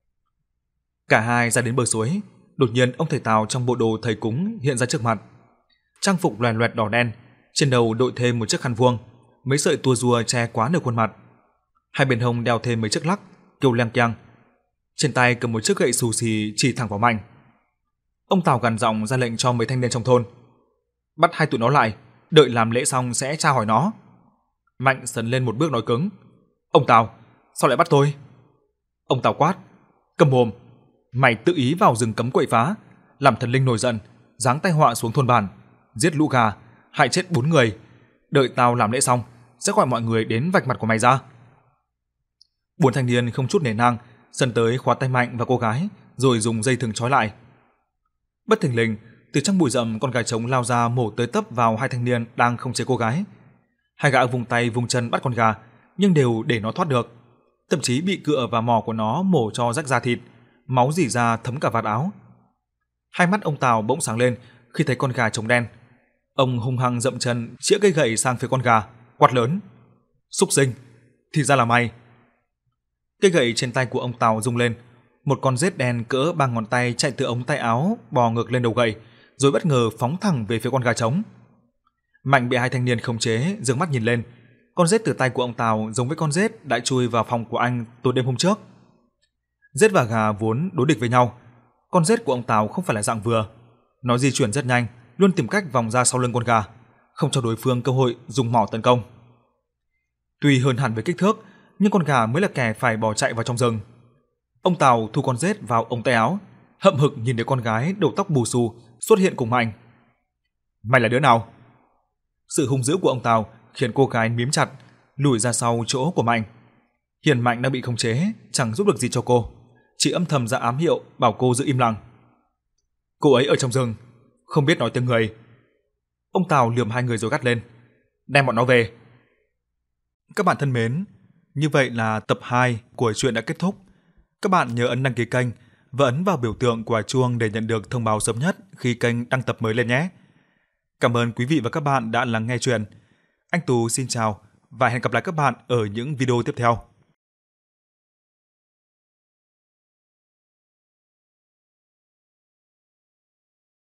Cả hai ra đến bờ suối, đột nhiên ông thầy Tào trong bộ đồ thầy cúng hiện ra trước mặt. Trang phục loè loẹt đỏ đen, trên đầu đội thêm một chiếc khăn vuông, mấy sợi tua rùa che quá nửa khuôn mặt. Hai bên hông đeo thêm mấy chiếc lắc, kêu leng keng. Trên tay cầm một chiếc gậy xù xì chỉ thẳng vào Mạnh. Ông Tào gằn giọng ra lệnh cho mấy thanh niên trong thôn: bắt hai tụi nó lại, đợi làm lễ xong sẽ tra hỏi nó. Mạnh sấn lên một bước nói cứng: ông Tào, sao lại bắt tôi? Ông Tào quát: câm mồm, mày tự ý vào rừng cấm quậy phá, làm thần linh nổi giận, giáng tai họa xuống thôn bản, giết lũ gà, hại chết 4 người. Đợi tao làm lễ xong sẽ gọi mọi người đến vạch mặt của mày ra. 4 thanh niên không chút nể nang sân tới khóa tay Mạnh và cô gái, rồi dùng dây thừng trói lại. Bất thình lình, từ trong bụi rậm con gà trống lao ra mổ tới tấp vào hai thanh niên đang khống chế cô gái. Hai gã vùng tay vùng chân bắt con gà, nhưng đều để nó thoát được, thậm chí bị cựa và mỏ của nó mổ cho rách da thịt, máu rỉ ra thấm cả vạt áo. Hai mắt ông Tào bỗng sáng lên khi thấy con gà trống đen. Ông hung hăng dậm chân chĩa cây gậy sang phía con gà, quát lớn: "Súc sinh, thì ra là mày!" Cây gậy trên tay của ông Tào rung lên, một con rết đen cỡ 3 ngón tay chạy từ ống tay áo bò ngược lên đầu gậy, rồi bất ngờ phóng thẳng về phía con gà trống. Mạnh bị hai thanh niên khống chế, giương mắt nhìn lên. Con rết từ tay của ông Tào giống với con rết đã chui vào phòng của anh tối đêm hôm trước. Rết và gà vốn đối địch với nhau. Con rết của ông Tào không phải là dạng vừa, nó di chuyển rất nhanh, luôn tìm cách vòng ra sau lưng con gà, không cho đối phương cơ hội dùng mỏ tấn công. Tuy hơn hẳn về kích thước, nhưng con gà mới là kẻ phải bỏ chạy vào trong rừng. Ông Tào thu con rết vào ống tay áo, hậm hực nhìn thấy con gái đầu tóc bù xù xuất hiện cùng Mạnh. Mày là đứa nào? Sự hung dữ của ông Tào khiến cô gái mím chặt, lùi ra sau chỗ của Mạnh. Hiền Mạnh đang bị khống chế, chẳng giúp được gì cho cô, chỉ âm thầm ra ám hiệu bảo cô giữ im lặng. Cô ấy ở trong rừng, không biết nói tiếng người. Ông Tào lườm hai người rồi gắt lên, đem bọn nó về. Các bạn thân mến, như vậy là tập 2 của truyện đã kết thúc. Các bạn nhớ ấn đăng ký kênh và ấn vào biểu tượng quả chuông để nhận được thông báo sớm nhất khi kênh đăng tập mới lên nhé. Cảm ơn quý vị và các bạn đã lắng nghe truyện. Anh Tú xin chào và hẹn gặp lại các bạn ở những video tiếp theo.